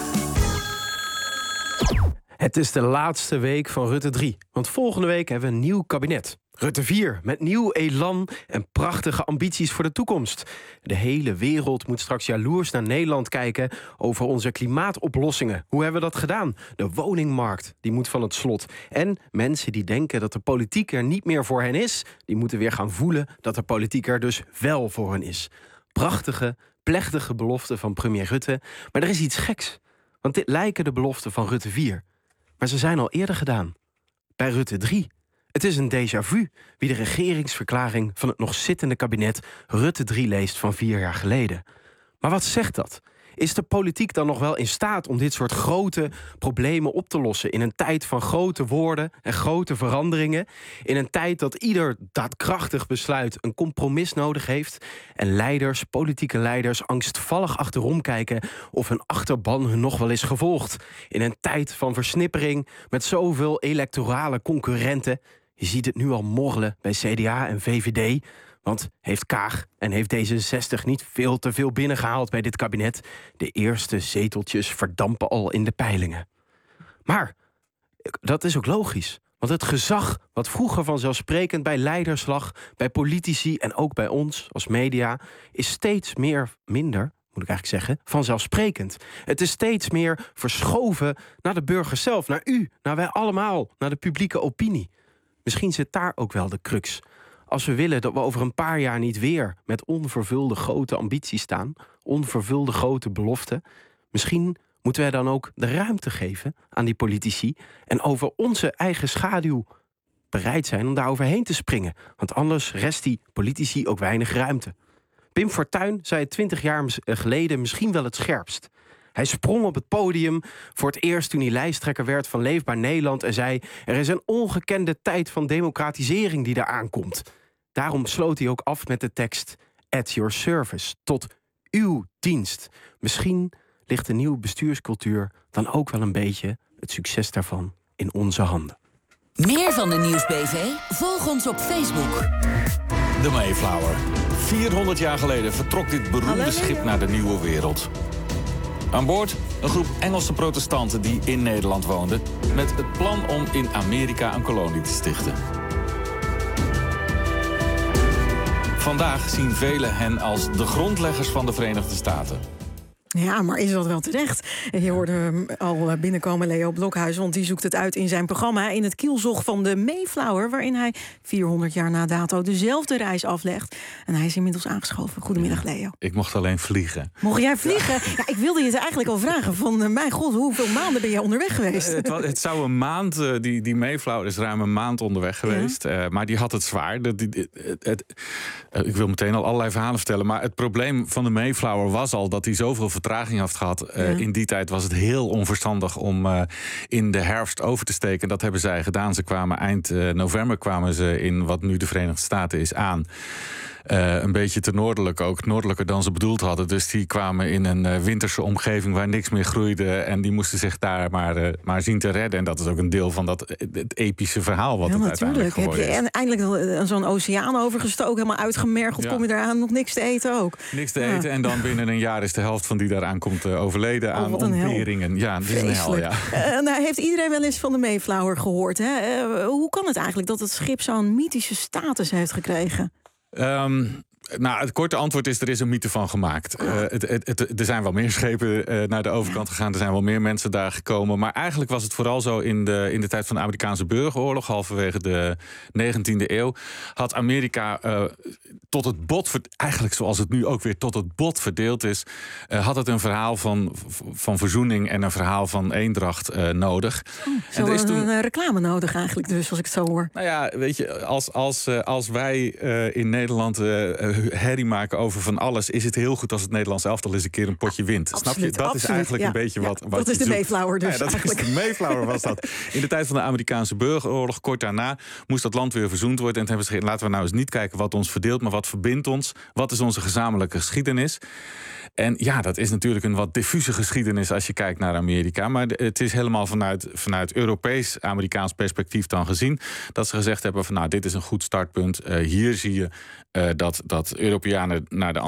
Het is de laatste week van Rutte 3. Want volgende week hebben we een nieuw kabinet. Rutte 4, met nieuw elan en prachtige ambities voor de toekomst. De hele wereld moet straks jaloers naar Nederland kijken over onze klimaatoplossingen. Hoe hebben we dat gedaan? De woningmarkt, die moet van het slot. En mensen die denken dat de politiek er niet meer voor hen is, die moeten weer gaan voelen dat de politiek er dus wel voor hen is. Prachtige, plechtige beloften van premier Rutte. Maar er is iets geks. Want dit lijken de beloften van Rutte 4. Maar ze zijn al eerder gedaan. Bij Rutte 3. Het is een déjà vu wie de regeringsverklaring van het nog zittende kabinet Rutte 3 leest van 4 jaar geleden. Maar wat zegt dat? Is de politiek dan nog wel in staat om dit soort grote problemen op te lossen in een tijd van grote woorden en grote veranderingen? In een tijd dat ieder daadkrachtig besluit een compromis nodig heeft en leiders, politieke leiders, angstvallig achterom kijken of hun achterban hun nog wel is gevolgd? In een tijd van versnippering met zoveel electorale concurrenten. Je ziet het nu al morrelen bij CDA en VVD. Want heeft Kaag en heeft D66 niet veel te veel binnengehaald bij dit kabinet? De eerste zeteltjes verdampen al in de peilingen. Maar dat is ook logisch. Want het gezag wat vroeger vanzelfsprekend bij leiders lag, bij politici en ook bij ons als media, is steeds minder, moet ik eigenlijk zeggen, vanzelfsprekend. Het is steeds meer verschoven naar de burger zelf, naar u, naar wij allemaal, naar de publieke opinie. Misschien zit daar ook wel de crux. Als we willen dat we over een paar jaar niet weer met onvervulde grote ambities staan, onvervulde grote beloften, misschien moeten wij dan ook de ruimte geven aan die politici en over onze eigen schaduw bereid zijn om daar overheen te springen. Want anders rest die politici ook weinig ruimte. Pim Fortuyn zei het 20 jaar geleden misschien wel het scherpst. Hij sprong op het podium voor het eerst toen hij lijsttrekker werd van Leefbaar Nederland en zei: er is een ongekende tijd van democratisering die daar aankomt. Daarom sloot hij ook af met de tekst: at your service, tot uw dienst. Misschien ligt de nieuwe bestuurscultuur dan ook wel een beetje het succes daarvan in onze handen. Meer van de Nieuwsbv? Volg ons op Facebook. De Mayflower. 400 jaar geleden vertrok dit beroemde schip naar de nieuwe wereld. Aan boord een groep Engelse protestanten die in Nederland woonden, met het plan om in Amerika een kolonie te stichten. Vandaag zien velen hen als de grondleggers van de Verenigde Staten. Ja, maar is dat wel terecht? Je hoorde hem al binnenkomen, Leo Blokhuis, want die zoekt het uit in zijn programma In het kielzog van de Mayflower, waarin hij 400 jaar na dato dezelfde reis aflegt. En hij is inmiddels aangeschoven. Goedemiddag, Leo. Ik mocht alleen vliegen. Mocht jij vliegen? Ja, ik wilde je het eigenlijk al vragen. Van, mijn god, hoeveel maanden ben jij onderweg geweest? Het zou een maand, die Mayflower is ruim een maand onderweg geweest. Ja. Maar die had het zwaar. Ik wil meteen al allerlei verhalen vertellen. Maar het probleem van de Mayflower was al dat hij zoveel vertraging had gehad. In die tijd was het heel onverstandig om in de herfst over te steken. Dat hebben zij gedaan. Ze kwamen eind november in wat nu de Verenigde Staten is aan. Een beetje te noordelijk ook, noordelijker dan ze bedoeld hadden. Dus die kwamen in een winterse omgeving waar niks meer groeide. En die moesten zich daar maar zien te redden. En dat is ook een deel van het epische verhaal wat het uiteindelijk geworden is. Heb je eindelijk zo'n oceaan overgestoken, helemaal uitgemergeld. Ja. Kom je eraan nog niks te eten ook? Niks te eten en dan binnen een jaar is de helft van die daaraan komt overleden aan ontberingen. Ja, dat is een hel, ja. Nou, heeft iedereen wel eens van de Mayflower gehoord? Hè? Hoe kan het eigenlijk dat het schip zo'n mythische status heeft gekregen? Nou, het korte antwoord is, er is een mythe van gemaakt. Er zijn wel meer schepen naar de overkant gegaan. Er zijn wel meer mensen daar gekomen. Maar eigenlijk was het vooral zo in de tijd van de Amerikaanse burgeroorlog, halverwege de 19e eeuw, had Amerika tot het bot, eigenlijk zoals het nu ook weer tot het bot verdeeld is, had het een verhaal van verzoening en een verhaal van eendracht nodig. En er is toen een reclame nodig eigenlijk, dus als ik het zo hoor. Nou ja, weet je, als wij in Nederland herrie maken over van alles, is het heel goed als het Nederlands elftal eens een keer een potje wint. Absoluut, snap je? Dat is eigenlijk een beetje wat dat is de Mayflower dus. Ja, dat eigenlijk. is de Mayflower was dat. In de tijd van de Amerikaanse burgeroorlog, kort daarna, moest dat land weer verzoend worden. En toen hebben ze gezegd, laten we nou eens niet kijken wat ons verdeelt, maar wat verbindt ons? Wat is onze gezamenlijke geschiedenis? En ja, dat is natuurlijk een wat diffuse geschiedenis als je kijkt naar Amerika. Maar het is helemaal vanuit Europees-Amerikaans perspectief dan gezien dat ze gezegd hebben van nou, dit is een goed startpunt. Hier zie je dat Europeanen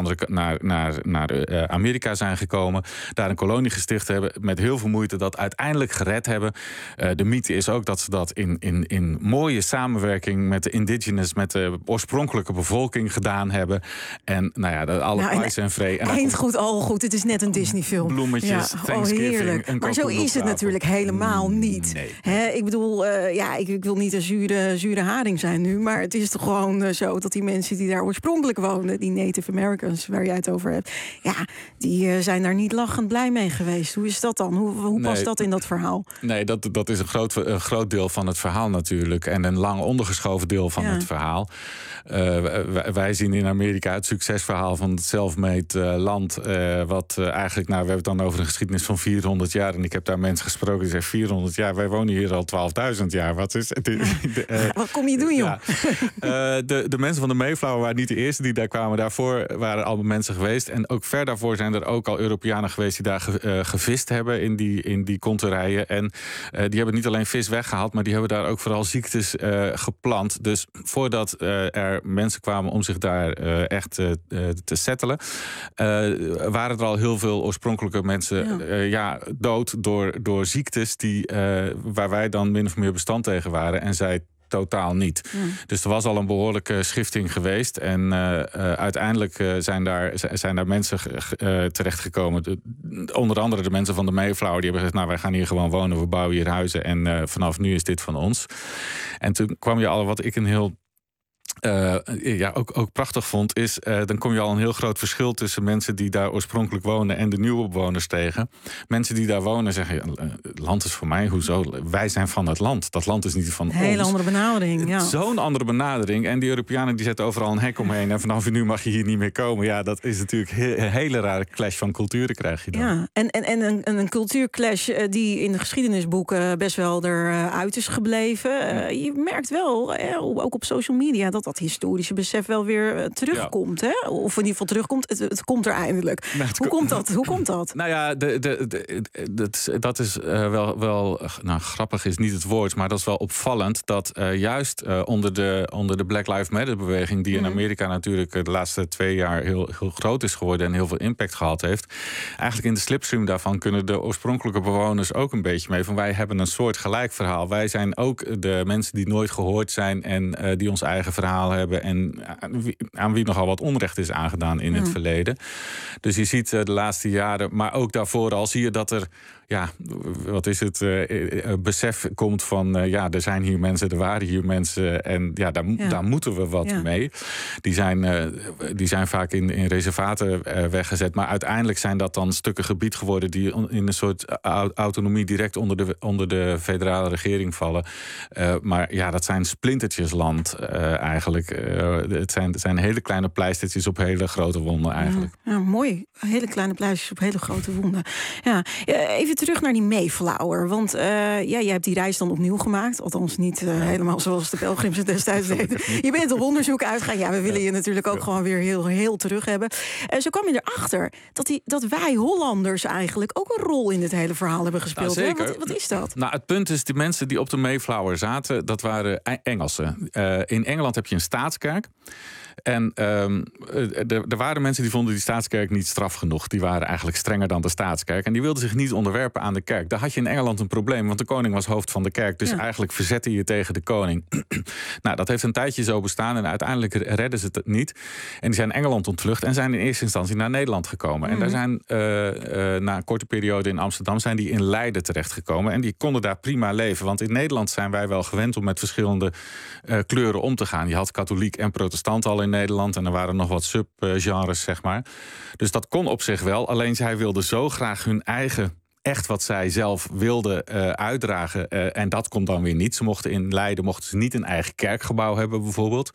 naar Amerika zijn gekomen, daar een kolonie gesticht hebben, met heel veel moeite dat uiteindelijk gered hebben. De mythe is ook dat ze dat in mooie samenwerking met de indigenous, met de oorspronkelijke bevolking gedaan hebben. En nou ja, alle pais en vree. Eind goed, al goed. Het is net een Disney-film. Bloemetjes, Thanksgiving. Heerlijk. Maar zo is het natuurlijk helemaal niet. Nee. Ik bedoel, ik wil niet een zure haring zijn nu, maar het is toch gewoon zo dat die mensen die daar oorspronkelijk wonen, die Native Americans waar jij het over hebt, ja, die zijn daar niet lachend blij mee geweest. Hoe is dat dan? Hoe past dat in dat verhaal? Nee, dat is een groot deel van het verhaal natuurlijk en een lang ondergeschoven deel van het verhaal. Wij zien in Amerika het succesverhaal van het self-made land, wat eigenlijk, we hebben het dan over een geschiedenis van 400 jaar en ik heb daar mensen gesproken die zeggen 400 jaar, wij wonen hier al 12.000 jaar. Wat is het? Wat kom je doen, joh? Ja. De mensen van de Mayflower waren niet de eerste die daar kwamen. Daarvoor waren al mensen geweest. En ook ver daarvoor zijn er ook al Europeanen geweest die daar gevist hebben in die konterijen. En die hebben niet alleen vis weggehaald, maar die hebben daar ook vooral ziektes geplant. Dus voordat er mensen kwamen om zich daar echt te settelen, waren er al heel veel oorspronkelijke mensen dood door ziektes waar wij dan min of meer bestand tegen waren. En zij totaal niet. Dus er was al een behoorlijke schifting geweest. En uiteindelijk zijn daar mensen terechtgekomen. Onder andere de mensen van de Mayflower. Die hebben gezegd, wij gaan hier gewoon wonen. We bouwen hier huizen. En vanaf nu is dit van ons. En toen kwam je al wat ik een heel ook prachtig vond, is dan kom je al een heel groot verschil tussen mensen die daar oorspronkelijk wonen en de nieuwe bewoners tegen. Mensen die daar wonen zeggen, het land is voor mij, hoezo? Wij zijn van het land. Dat land is niet van ons. Een hele andere benadering, ja. Zo'n andere benadering. En die Europeanen die zetten overal een hek omheen. En vanaf nu mag je hier niet meer komen. Ja, dat is natuurlijk een hele rare clash van culturen krijg je dan. Ja, en een cultuurclash die in de geschiedenisboeken best wel eruit is gebleven. Je merkt wel, ook op social media, dat historische besef wel weer terugkomt. Hè? Of in ieder geval terugkomt. Het komt er eindelijk. Hoe komt dat? Nou ja, dat is wel grappig is niet het woord, maar dat is wel opvallend dat juist onder de Black Lives Matter beweging, die in Amerika natuurlijk de laatste 2 jaar heel groot is geworden en heel veel impact gehad heeft, eigenlijk in de slipstream daarvan kunnen de oorspronkelijke bewoners ook een beetje mee. Van wij hebben een soort gelijk verhaal. Wij zijn ook de mensen die nooit gehoord zijn en die ons eigen verhaal hebben en aan wie nogal wat onrecht is aangedaan in het verleden. Dus je ziet de laatste jaren, maar ook daarvoor al zie je dat er besef komt van er zijn hier mensen, er waren hier mensen en daar moeten we wat mee. Die zijn vaak in reservaten weggezet, maar uiteindelijk zijn dat dan stukken gebied geworden die in een soort autonomie direct onder de federale regering vallen. Maar ja, dat zijn splintertjes land eigenlijk. Het zijn hele kleine pleistertjes op hele grote wonden eigenlijk. Ja, mooi. Hele kleine pleistertjes op hele grote wonden. Ja, even terug naar die Mayflower. Want jij hebt die reis dan opnieuw gemaakt. Althans niet helemaal zoals de pelgrims het destijds deden. Je bent op onderzoek uitgegaan. Ja, we willen je natuurlijk ook gewoon weer heel terug hebben. Zo kwam je erachter dat wij Hollanders eigenlijk ook een rol in dit hele verhaal hebben gespeeld. Ja, zeker. Wat is dat? Nou, het punt is, die mensen die op de Mayflower zaten, dat waren Engelsen. In Engeland heb je een staatskerk. En er waren mensen die vonden die staatskerk niet straf genoeg. Die waren eigenlijk strenger dan de staatskerk. En die wilden zich niet onderwerpen aan de kerk. Daar had je in Engeland een probleem, want de koning was hoofd van de kerk. Dus eigenlijk verzette je tegen de koning. Nou, dat heeft een tijdje zo bestaan en uiteindelijk redden ze het niet. En die zijn Engeland ontvlucht en zijn in eerste instantie naar Nederland gekomen. En daar zijn na een korte periode in Amsterdam zijn die in Leiden terechtgekomen. En die konden daar prima leven. Want in Nederland zijn wij wel gewend om met verschillende kleuren om te gaan. Je had katholiek en protestant al in Nederland en er waren nog wat subgenres, zeg maar. Dus dat kon op zich wel. Alleen zij wilden zo graag hun eigen, echt wat zij zelf wilden uitdragen. En dat kon dan weer niet. Ze mochten in Leiden niet een eigen kerkgebouw hebben, bijvoorbeeld.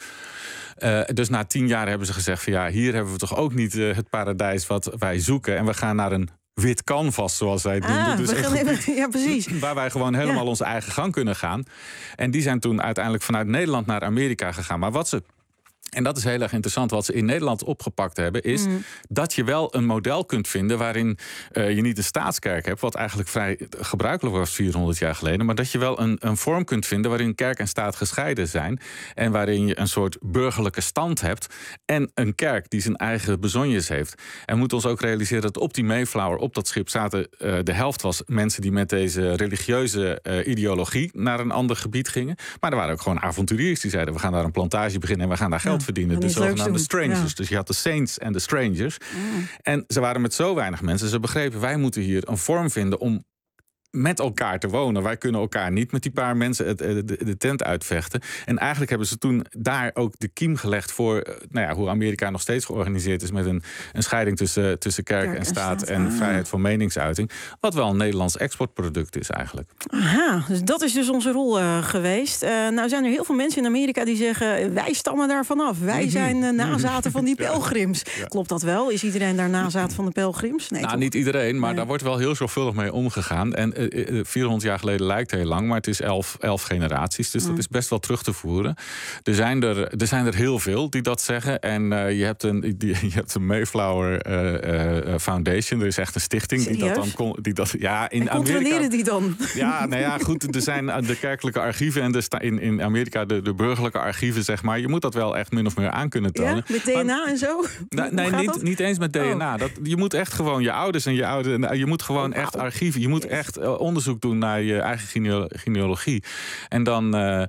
Dus na 10 jaar hebben ze gezegd van hier hebben we toch ook niet het paradijs wat wij zoeken. En we gaan naar een wit canvas, zoals zij het noemden. Dus ja, precies. Waar wij gewoon helemaal onze eigen gang kunnen gaan. En die zijn toen uiteindelijk vanuit Nederland naar Amerika gegaan. Maar en dat is heel erg interessant. Wat ze in Nederland opgepakt hebben, is dat je wel een model kunt vinden waarin je niet een staatskerk hebt, wat eigenlijk vrij gebruikelijk was 400 jaar geleden, maar dat je wel een vorm kunt vinden waarin kerk en staat gescheiden zijn en waarin je een soort burgerlijke stand hebt en een kerk die zijn eigen bezonjes heeft. En we moeten ons ook realiseren dat op die Mayflower, op dat schip zaten, de helft was mensen die met deze religieuze ideologie naar een ander gebied gingen. Maar er waren ook gewoon avonturiers die zeiden, we gaan daar een plantage beginnen en we gaan daar geld verdienen. De zogenaamde strangers. Ja. Dus je had de saints en de strangers. En ze waren met zo weinig mensen. Ze begrepen, wij moeten hier een vorm vinden om met elkaar te wonen. Wij kunnen elkaar niet met die paar mensen de tent uitvechten. En eigenlijk hebben ze toen daar ook de kiem gelegd voor hoe Amerika nog steeds georganiseerd is met een scheiding tussen kerk en staat en vrijheid van meningsuiting. Wat wel een Nederlands exportproduct is eigenlijk. Aha, dus dat is dus onze rol geweest. Nou zijn er heel veel mensen in Amerika die zeggen, wij stammen daar vanaf. Wij zijn nazaten van die pelgrims. Ja. Klopt dat wel? Is iedereen daar nazaten van de pelgrims? Nee, niet iedereen, maar daar wordt wel heel zorgvuldig mee omgegaan. En 400 jaar geleden lijkt heel lang, maar het is 11 generaties. Dus dat is best wel terug te voeren. Er zijn er heel veel die dat zeggen. En je hebt een Mayflower Foundation. Er is echt een stichting die dat dan... en controleren die dan? Ja, goed. Er zijn de kerkelijke archieven en in Amerika de burgerlijke archieven, zeg maar. Je moet dat wel echt min of meer aan kunnen tonen. Ja, met DNA en zo? Niet eens met DNA. Je moet echt gewoon je ouders en je moet gewoon echt archieven. Je moet echt onderzoek doen naar je eigen genealogie. En dan,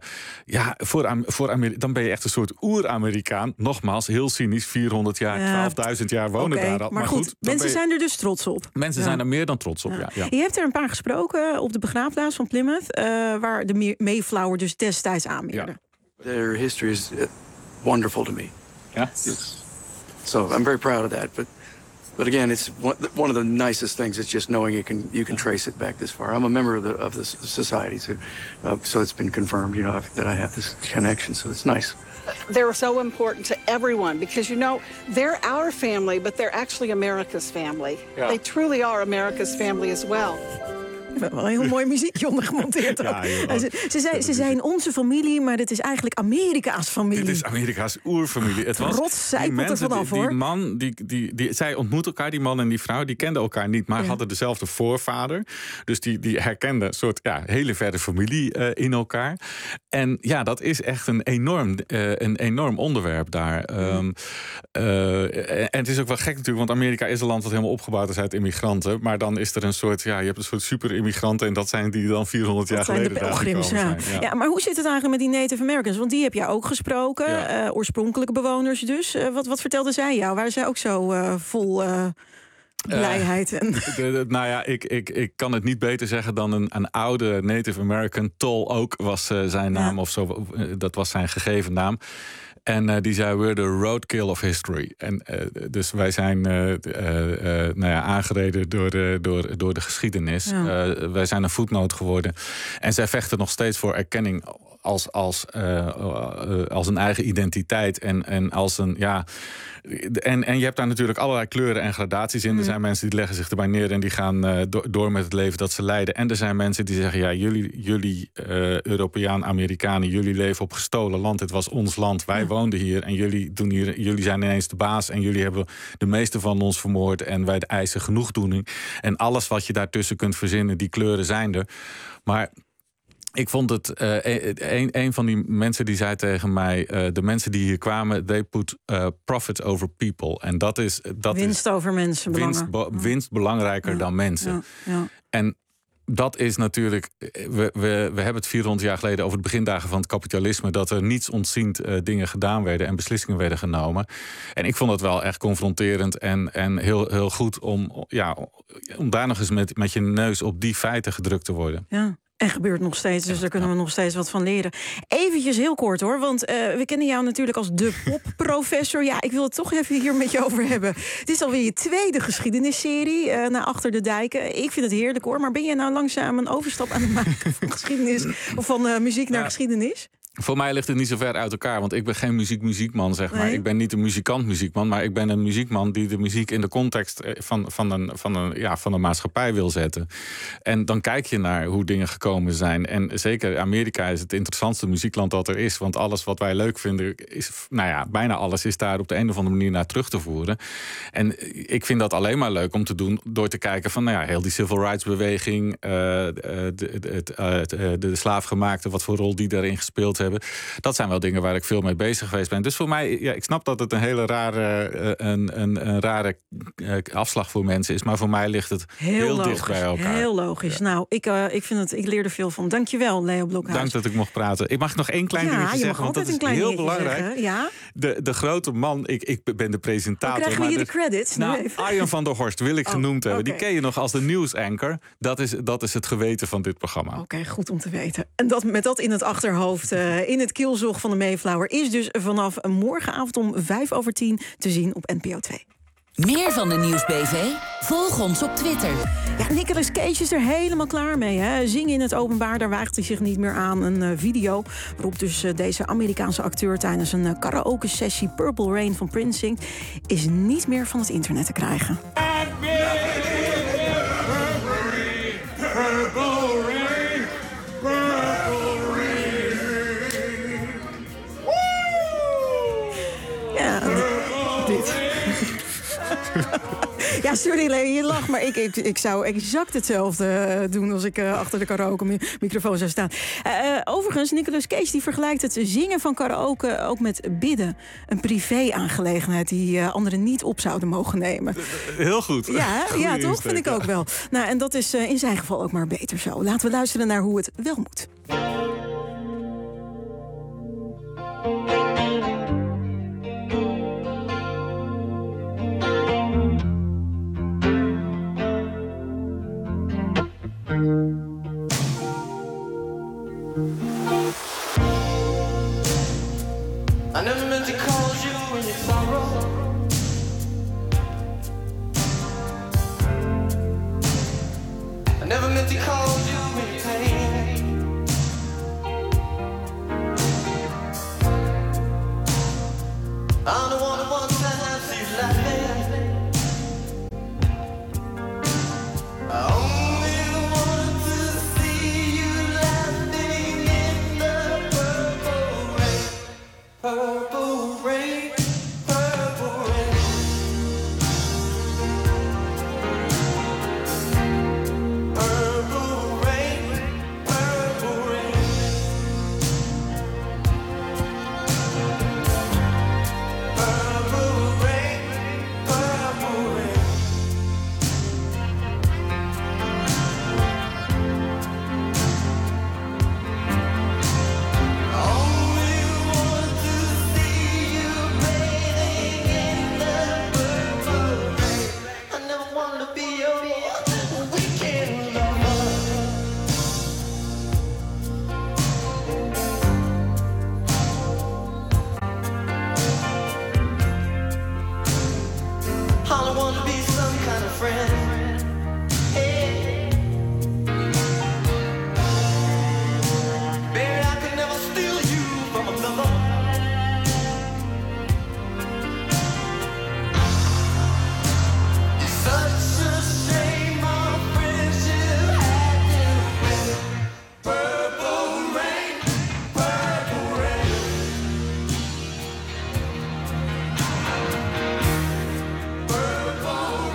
dan ben je echt een soort oer-Amerikaan. Nogmaals, heel cynisch, 400 jaar, 12.000 jaar wonen daar al. Maar goed, mensen zijn er dus trots op. Mensen zijn er meer dan trots op, ja. Je hebt er een paar gesproken op de begraafplaats van Plymouth, waar de Mayflower dus destijds aanmeerde. Their history is wonderful to me. Yeah. So I'm very proud of that. But again, it's one of the nicest things. It's just knowing you can trace it back this far. I'm a member of the society, so it's been confirmed, that I have this connection. So it's nice. They're so important to everyone because, they're our family, but they're actually America's family. Yeah. They truly are America's family as well. We hebben wel een heel mooi muziekje onder gemonteerd. Ja, ze zijn onze familie, maar dit is eigenlijk Amerika's familie. Dit is Amerika's oerfamilie. Het was Trots zijpelt er vanaf, hoor. Die man, zij ontmoeten elkaar, die man en die vrouw, die kenden elkaar niet, maar hadden dezelfde voorvader. Dus die herkenden een soort hele verre familie in elkaar. En ja, dat is echt een enorm onderwerp daar. En het is ook wel gek natuurlijk, want Amerika is een land wat helemaal opgebouwd is uit immigranten. Maar dan is er een soort, je hebt een soort super immigranten en dat zijn die dan 400 jaar geleden de pelgrims, zijn. Ja, maar hoe zit het eigenlijk met die Native Americans? Want die heb jij ook gesproken, oorspronkelijke bewoners dus. Wat vertelden zij jou? Waren zij ook zo vol blijheid? Ik kan het niet beter zeggen dan een oude Native American. Tol ook was zijn naam of zo. Dat was zijn gegeven naam. En die zei, we're the roadkill of history. En dus wij zijn aangereden door de geschiedenis. Ja. Wij zijn een voetnoot geworden. En zij vechten nog steeds voor erkenning als een eigen identiteit. En als een, En je hebt daar natuurlijk allerlei kleuren en gradaties in. Er zijn mensen die leggen zich erbij neer en die gaan door met het leven dat ze leiden. En er zijn mensen die zeggen, jullie Europeaan-Amerikanen, jullie leven op gestolen land. Het was ons land. Wij woonden hier en jullie zijn ineens de baas. En jullie hebben de meeste van ons vermoord. En wij eisen genoegdoening. En alles wat je daartussen kunt verzinnen, die kleuren zijn er. Maar ik vond het, een van die mensen die zei tegen mij, de mensen die hier kwamen, they put profit over people. En dat is winst over mensen. Winst belangrijker dan mensen. Ja. En dat is natuurlijk, we hebben het 400 jaar geleden over de begindagen van het kapitalisme, dat er niets ontziend dingen gedaan werden en beslissingen werden genomen. En ik vond dat wel echt confronterend en heel, heel goed om daar nog eens met je neus op die feiten gedrukt te worden. Ja. En gebeurt nog steeds, dus daar kunnen we nog steeds wat van leren. Eventjes heel kort hoor, want we kennen jou natuurlijk als de popprofessor. Ja, ik wil het toch even hier met je over hebben. Het is alweer je tweede geschiedenisserie naar Achter de Dijken. Ik vind het heerlijk hoor, maar ben je nou langzaam een overstap aan het maken van geschiedenis of van muziek naar geschiedenis? Voor mij ligt het niet zo ver uit elkaar, want ik ben geen muziekman, zeg maar. Nee? Ik ben niet een muziekant-muziekman, maar ik ben een muziekman die de muziek in de context van een maatschappij wil zetten. En dan kijk je naar hoe dingen gekomen zijn. En zeker Amerika is het interessantste muziekland dat er is, want alles wat wij leuk vinden is, bijna alles is daar op de een of andere manier naar terug te voeren. En ik vind dat alleen maar leuk om te doen door te kijken van, heel die civil rights beweging, de slaafgemaakte, wat voor rol die daarin gespeeld hebben. Dat zijn wel dingen waar ik veel mee bezig geweest ben. Dus voor mij, ik snap dat het een hele rare afslag voor mensen is. Maar voor mij ligt het heel dicht bij elkaar. Heel logisch. Ja. Nou, ik leer er veel van. Dankjewel, Leo Blokhuis. Dank dat ik mocht praten. Ik mag nog één klein dingetje zeggen, want dat is heel belangrijk. Ja? De grote man, ik ben de presentator. Krijgen we hier de credits? Arjen van der Horst wil ik genoemd hebben. Die ken je nog als de nieuwsanchor. Dat is het geweten van dit programma. Oké, goed om te weten. En met dat in het achterhoofd, in het kielzog van de Mayflower, is dus vanaf morgenavond om 9:05 te zien op NPO 2. Meer van de Nieuwsbv? Volg ons op Twitter. Ja, Nicolas Cage is er helemaal klaar mee. Hè? Zingen in het openbaar, daar waagt hij zich niet meer aan. Een video waarop dus deze Amerikaanse acteur tijdens een karaoke-sessie Purple Rain van Prince zingt, is niet meer van het internet te krijgen. Ja, dit. Ja, sorry Leo, je lacht, maar ik zou exact hetzelfde doen als ik achter de karaoke-microfoon zou staan. Overigens, Nicolas Cage die vergelijkt het zingen van karaoke ook met bidden. Een privé-aangelegenheid die anderen niet op zouden mogen nemen. Heel goed. Ja, toch? Vind ik ook wel. Nou, en dat is in zijn geval ook maar beter zo. Laten we luisteren naar hoe het wel moet. I never meant to cause you any sorrow. I never meant to cause you any pain. I'm the one who wants to have you laughing. I only want to see you laughing in the purple rain. Purple rain, purple rain. Purple rain, purple rain. Purple rain, purple rain. Only want to see you bathing in the purple rain. I never wanted to be your weekend lover. All I want to be some kind of friend. Hey. Baby, I could never steal you from another. It's such a shame our friendship had to end. Purple rain, purple rain. Purple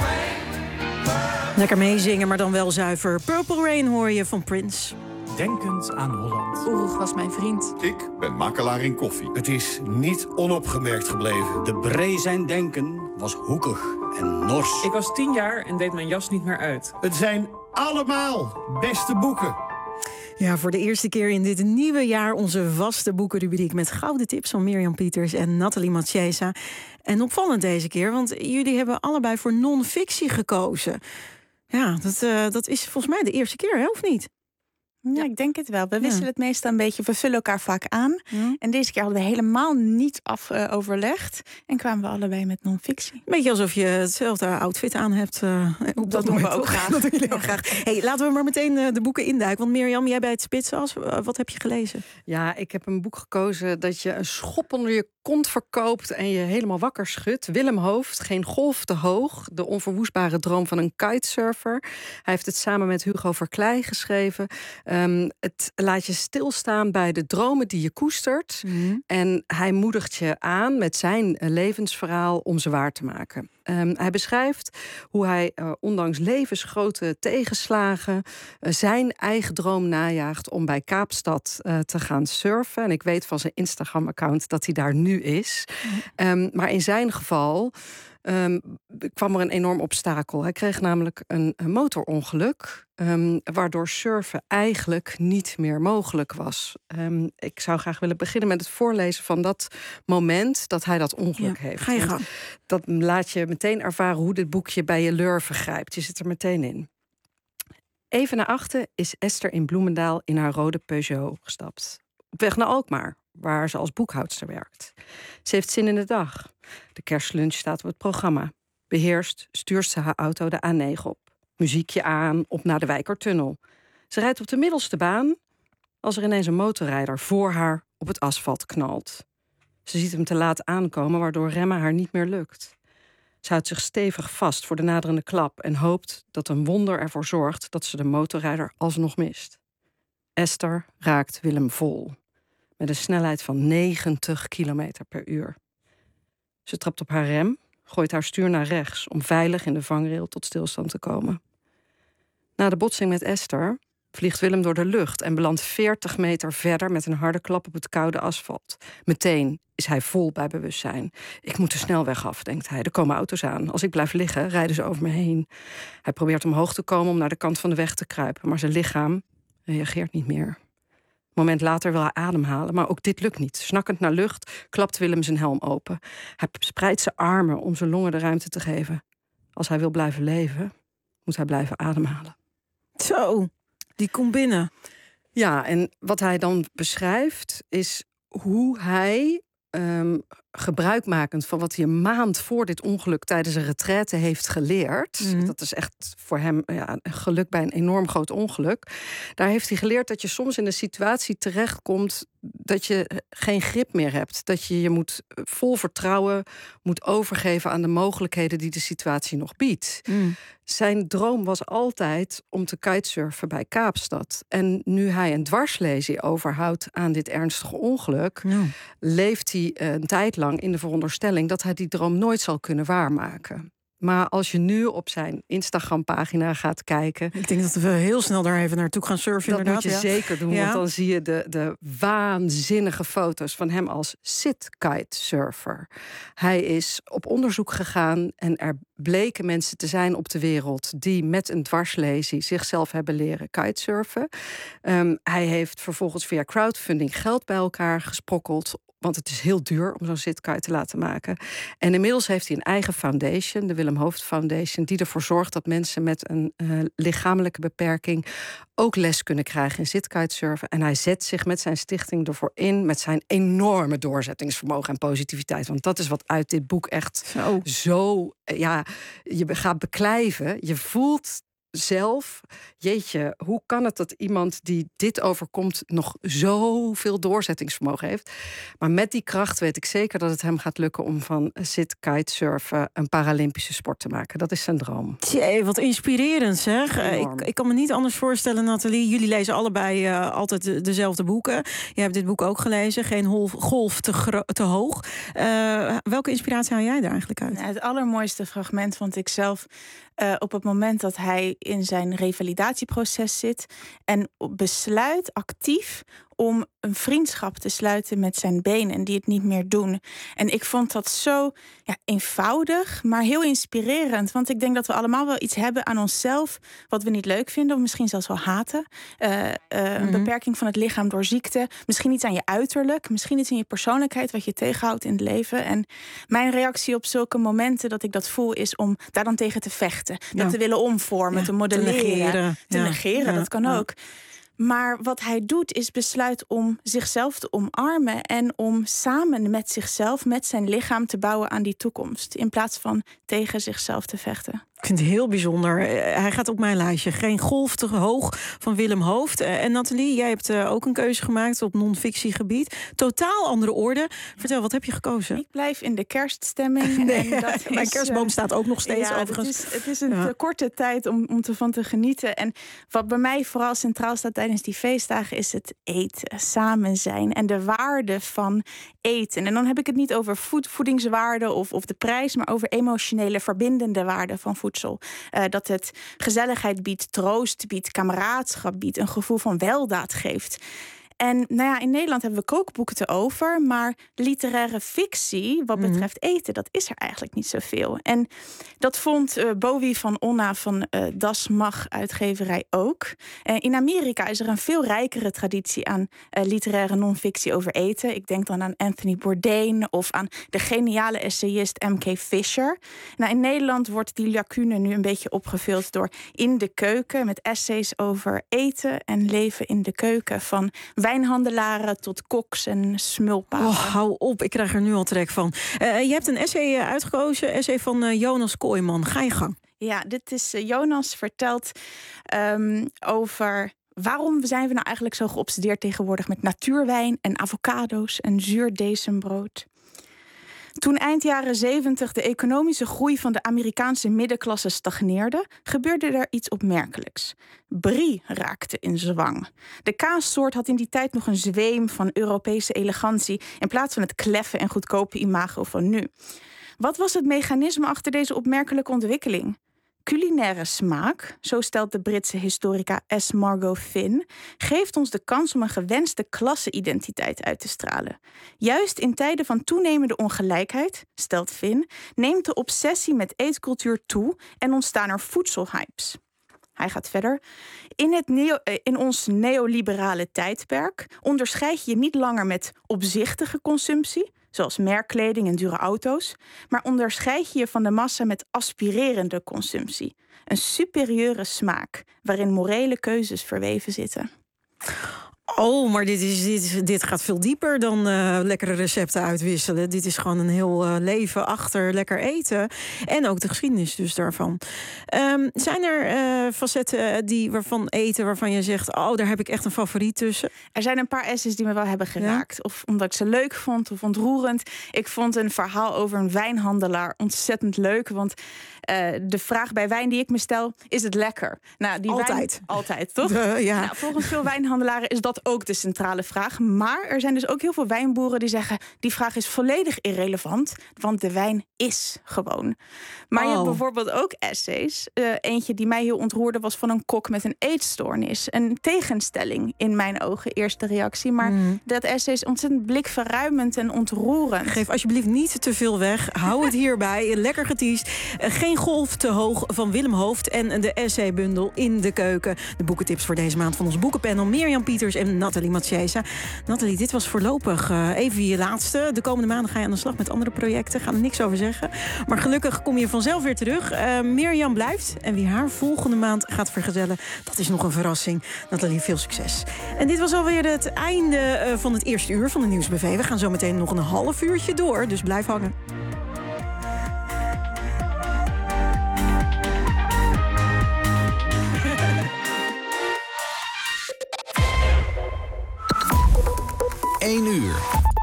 rain. Lekker meezingen, maar dan wel zuiver. Purple Rain hoor je van Prince. Denkend aan Holland. Oeroeg was mijn vriend. Ik ben makelaar in koffie. Het is niet onopgemerkt gebleven. De Bree zijn denken was hoekig en nors. Ik was 10 jaar en deed mijn jas niet meer uit. Het zijn allemaal beste boeken. Ja, voor de eerste keer in dit nieuwe jaar onze vaste boekenrubriek met gouden tips van Mirjam Pieters en Nathalie Matjesa. En opvallend deze keer, want jullie hebben allebei voor non-fictie gekozen. Ja, dat is volgens mij de eerste keer, hè, of niet? Ja, ik denk het wel. We wisselen het meestal een beetje. We vullen elkaar vaak aan. Ja. En deze keer hadden we helemaal niet overlegd. En kwamen we allebei met non-fictie. Beetje alsof je hetzelfde outfit aan hebt. Dat doen we ook graag. Dat doen jullie ook graag. Hey, laten we maar meteen de boeken induiken. Want Mirjam, jij bij het Spitsas, wat heb je gelezen? Ja, ik heb een boek gekozen dat je een schop onder je kont verkoopt en je helemaal wakker schudt. Willem Hooft, Geen golf te hoog. De onverwoestbare droom van een kitesurfer. Hij heeft het samen met Hugo Verkleij geschreven. Het laat je stilstaan bij de dromen die je koestert. Mm. En hij moedigt je aan met zijn levensverhaal om ze waar te maken. Hij beschrijft hoe hij ondanks levensgrote tegenslagen zijn eigen droom najaagt om bij Kaapstad te gaan surfen. En ik weet van zijn Instagram-account dat hij daar nu is. Maar in zijn geval kwam er een enorm obstakel. Hij kreeg namelijk een motorongeluk, waardoor surfen eigenlijk niet meer mogelijk was. Ik zou graag willen beginnen met het voorlezen van dat moment dat hij dat ongeluk heeft. Ga je gang. Dat laat je meteen ervaren hoe dit boekje bij je lurven grijpt. Je zit er meteen in. Even na 8 is Esther in Bloemendaal in haar rode Peugeot gestapt. Op weg naar Alkmaar, waar ze als boekhoudster werkt. Ze heeft zin in de dag. De kerstlunch staat op het programma. Beheerst stuurt ze haar auto de A9 op. Muziekje aan, op naar de Wijkertunnel. Ze rijdt op de middelste baan als er ineens een motorrijder voor haar op het asfalt knalt. Ze ziet hem te laat aankomen, waardoor remmen haar niet meer lukt. Ze houdt zich stevig vast voor de naderende klap en hoopt dat een wonder ervoor zorgt dat ze de motorrijder alsnog mist. Esther raakt Willem vol, met een snelheid van 90 kilometer per uur. Ze trapt op haar rem, gooit haar stuur naar rechts om veilig in de vangrail tot stilstand te komen. Na de botsing met Esther vliegt Willem door de lucht en belandt 40 meter verder met een harde klap op het koude asfalt. Meteen is hij vol bij bewustzijn. Ik moet de snelweg af, denkt hij. Er komen auto's aan. Als ik blijf liggen, rijden ze over me heen. Hij probeert omhoog te komen om naar de kant van de weg te kruipen, maar zijn lichaam reageert niet meer. Een moment later wil hij ademhalen, maar ook dit lukt niet. Snakkend naar lucht klapt Willem zijn helm open. Hij spreidt zijn armen om zijn longen de ruimte te geven. Als hij wil blijven leven, moet hij blijven ademhalen. Zo, die komt binnen. Ja, en wat hij dan beschrijft is hoe hij gebruikmakend van wat hij een maand voor dit ongeluk tijdens een retraite heeft geleerd. Dat is echt voor hem een geluk bij een enorm groot ongeluk. Daar heeft hij geleerd dat je soms in een situatie terechtkomt dat je geen grip meer hebt. Dat je moet vol vertrouwen moet overgeven aan de mogelijkheden die de situatie nog biedt. Zijn droom was altijd om te kitesurfen bij Kaapstad. En nu hij een dwarslesie overhoudt aan dit ernstige ongeluk, leeft hij een tijd lang in de veronderstelling dat hij die droom nooit zal kunnen waarmaken. Maar als je nu op zijn Instagram-pagina gaat kijken... Ik denk dat we heel snel daar even naartoe gaan surfen. Dat moet je zeker doen, want dan zie je de waanzinnige foto's van hem als sit-kitesurfer. Hij is op onderzoek gegaan en er bleken mensen te zijn op de wereld die met een dwarslesie zichzelf hebben leren kitesurfen. Hij heeft vervolgens via crowdfunding geld bij elkaar gesprokkeld, want het is heel duur om zo'n sitkite te laten maken. En inmiddels heeft hij een eigen foundation, de Willem Hooft Foundation, die ervoor zorgt dat mensen met een lichamelijke beperking ook les kunnen krijgen in sitkitesurfen. En hij zet zich met zijn stichting ervoor in, met zijn enorme doorzettingsvermogen en positiviteit. Want dat is wat uit dit boek echt zo je gaat beklijven. Je voelt zelf, jeetje, hoe kan het dat iemand die dit overkomt nog zoveel doorzettingsvermogen heeft? Maar met die kracht weet ik zeker dat het hem gaat lukken om van sit-kitesurfen een Paralympische sport te maken. Dat is zijn droom. Tjee, wat inspirerend zeg. Ik kan me niet anders voorstellen, Nathalie. Jullie lezen allebei altijd dezelfde boeken. Jij hebt dit boek ook gelezen, Geen golf te hoog. Welke inspiratie haal jij daar eigenlijk uit? Nou, het allermooiste fragment vond ik zelf op het moment dat hij in zijn revalidatieproces zit en besluit actief om een vriendschap te sluiten met zijn benen en die het niet meer doen. En ik vond dat zo eenvoudig, maar heel inspirerend. Want ik denk dat we allemaal wel iets hebben aan onszelf wat we niet leuk vinden of misschien zelfs wel haten. Een beperking van het lichaam door ziekte. Misschien iets aan je uiterlijk. Misschien iets in je persoonlijkheid wat je tegenhoudt in het leven. En mijn reactie op zulke momenten dat ik dat voel is om daar dan tegen te vechten. Dat te willen omvormen, te modelleren. Te negeren, dat kan ook. Maar wat hij doet is besluit om zichzelf te omarmen en om samen met zichzelf, met zijn lichaam te bouwen aan die toekomst. In plaats van tegen zichzelf te vechten. Ik vind het heel bijzonder. Hij gaat op mijn lijstje. Geen golf te hoog van Willem Hooft. En Nathalie, jij hebt ook een keuze gemaakt op non-fictiegebied. Totaal andere orde. Vertel, wat heb je gekozen? Ik blijf in de kerststemming. Mijn kerstboom staat ook nog steeds overigens. Het is een korte tijd om ervan te genieten. En wat bij mij vooral centraal staat tijdens die feestdagen is het eten, samen zijn en de waarde van eten. En dan heb ik het niet over voedingswaarde of de prijs, maar over emotionele verbindende waarde van voedsel. Dat het gezelligheid biedt, troost biedt, kameraadschap biedt, een gevoel van weldaad geeft. En in Nederland hebben we kookboeken te over, maar literaire fictie wat betreft eten, dat is er eigenlijk niet zoveel. En dat vond Bowie van Onna van Das Mag uitgeverij ook. In Amerika is er een veel rijkere traditie aan literaire non-fictie over eten. Ik denk dan aan Anthony Bourdain of aan de geniale essayist M.K. Fisher. In Nederland wordt die lacune nu een beetje opgevuld door In de Keuken, met essays over eten en leven in de keuken, van wijnhandelaren tot koks en smulpapen. Hou op, ik krijg er nu al trek van. Je hebt een essay uitgekozen, essay van Jonas Kooijman. Ga je gang. Ja, dit is Jonas vertelt over waarom zijn we nou eigenlijk zo geobsedeerd tegenwoordig met natuurwijn en avocado's en zuur decembrood. Toen eind jaren 70 de economische groei van de Amerikaanse middenklasse stagneerde, gebeurde er iets opmerkelijks. Brie raakte in zwang. De kaassoort had in die tijd nog een zweem van Europese elegantie in plaats van het kleffe en goedkope imago van nu. Wat was het mechanisme achter deze opmerkelijke ontwikkeling? Culinaire smaak, zo stelt de Britse historica S. Margot Finn, geeft ons de kans om een gewenste klasseidentiteit uit te stralen. Juist in tijden van toenemende ongelijkheid, stelt Finn, neemt de obsessie met eetcultuur toe en ontstaan er voedselhypes. Hij gaat verder. In ons neoliberale tijdperk onderscheid je niet langer met opzichtige consumptie, zoals merkkleding en dure auto's, maar onderscheid je je van de massa met aspirerende consumptie. Een superieure smaak, waarin morele keuzes verweven zitten. Oh, maar dit gaat veel dieper dan lekkere recepten uitwisselen. Dit is gewoon een heel leven achter lekker eten. En ook de geschiedenis dus daarvan. Zijn er facetten waarvan je zegt... oh, daar heb ik echt een favoriet tussen? Er zijn een paar essays die me wel hebben geraakt. Ja? Of omdat ik ze leuk vond of ontroerend. Ik vond een verhaal over een wijnhandelaar ontzettend leuk. Want de vraag bij wijn die ik me stel, is het lekker? Nou, die altijd. Altijd, toch? Ja. Nou, volgens veel wijnhandelaren is dat ook de centrale vraag. Maar er zijn dus ook heel veel wijnboeren die zeggen... die vraag is volledig irrelevant, want de wijn is gewoon. Maar je hebt bijvoorbeeld ook essays. Eentje die mij heel ontroerde was van een kok met een eetstoornis. Een tegenstelling in mijn ogen, eerste reactie. Maar dat essay is ontzettend blikverruimend en ontroerend. Geef alsjeblieft niet te veel weg. Hou het hierbij. Lekker getiest. Geen golf te hoog van Willem Hooft en de essaybundel In de Keuken. De boekentips voor deze maand van ons boekenpanel. Mirjam Pieters en Nathalie Mathiesa. Nathalie, dit was voorlopig even je laatste. De komende maanden ga je aan de slag met andere projecten. Ga er niks over zeggen. Maar gelukkig kom je vanzelf weer terug. Mirjam blijft. En wie haar volgende maand gaat vergezellen, dat is nog een verrassing. Nathalie, veel succes. En dit was alweer het einde van het eerste uur van de Nieuwsbv. We gaan zo meteen nog een half uurtje door. Dus blijf hangen. Uur.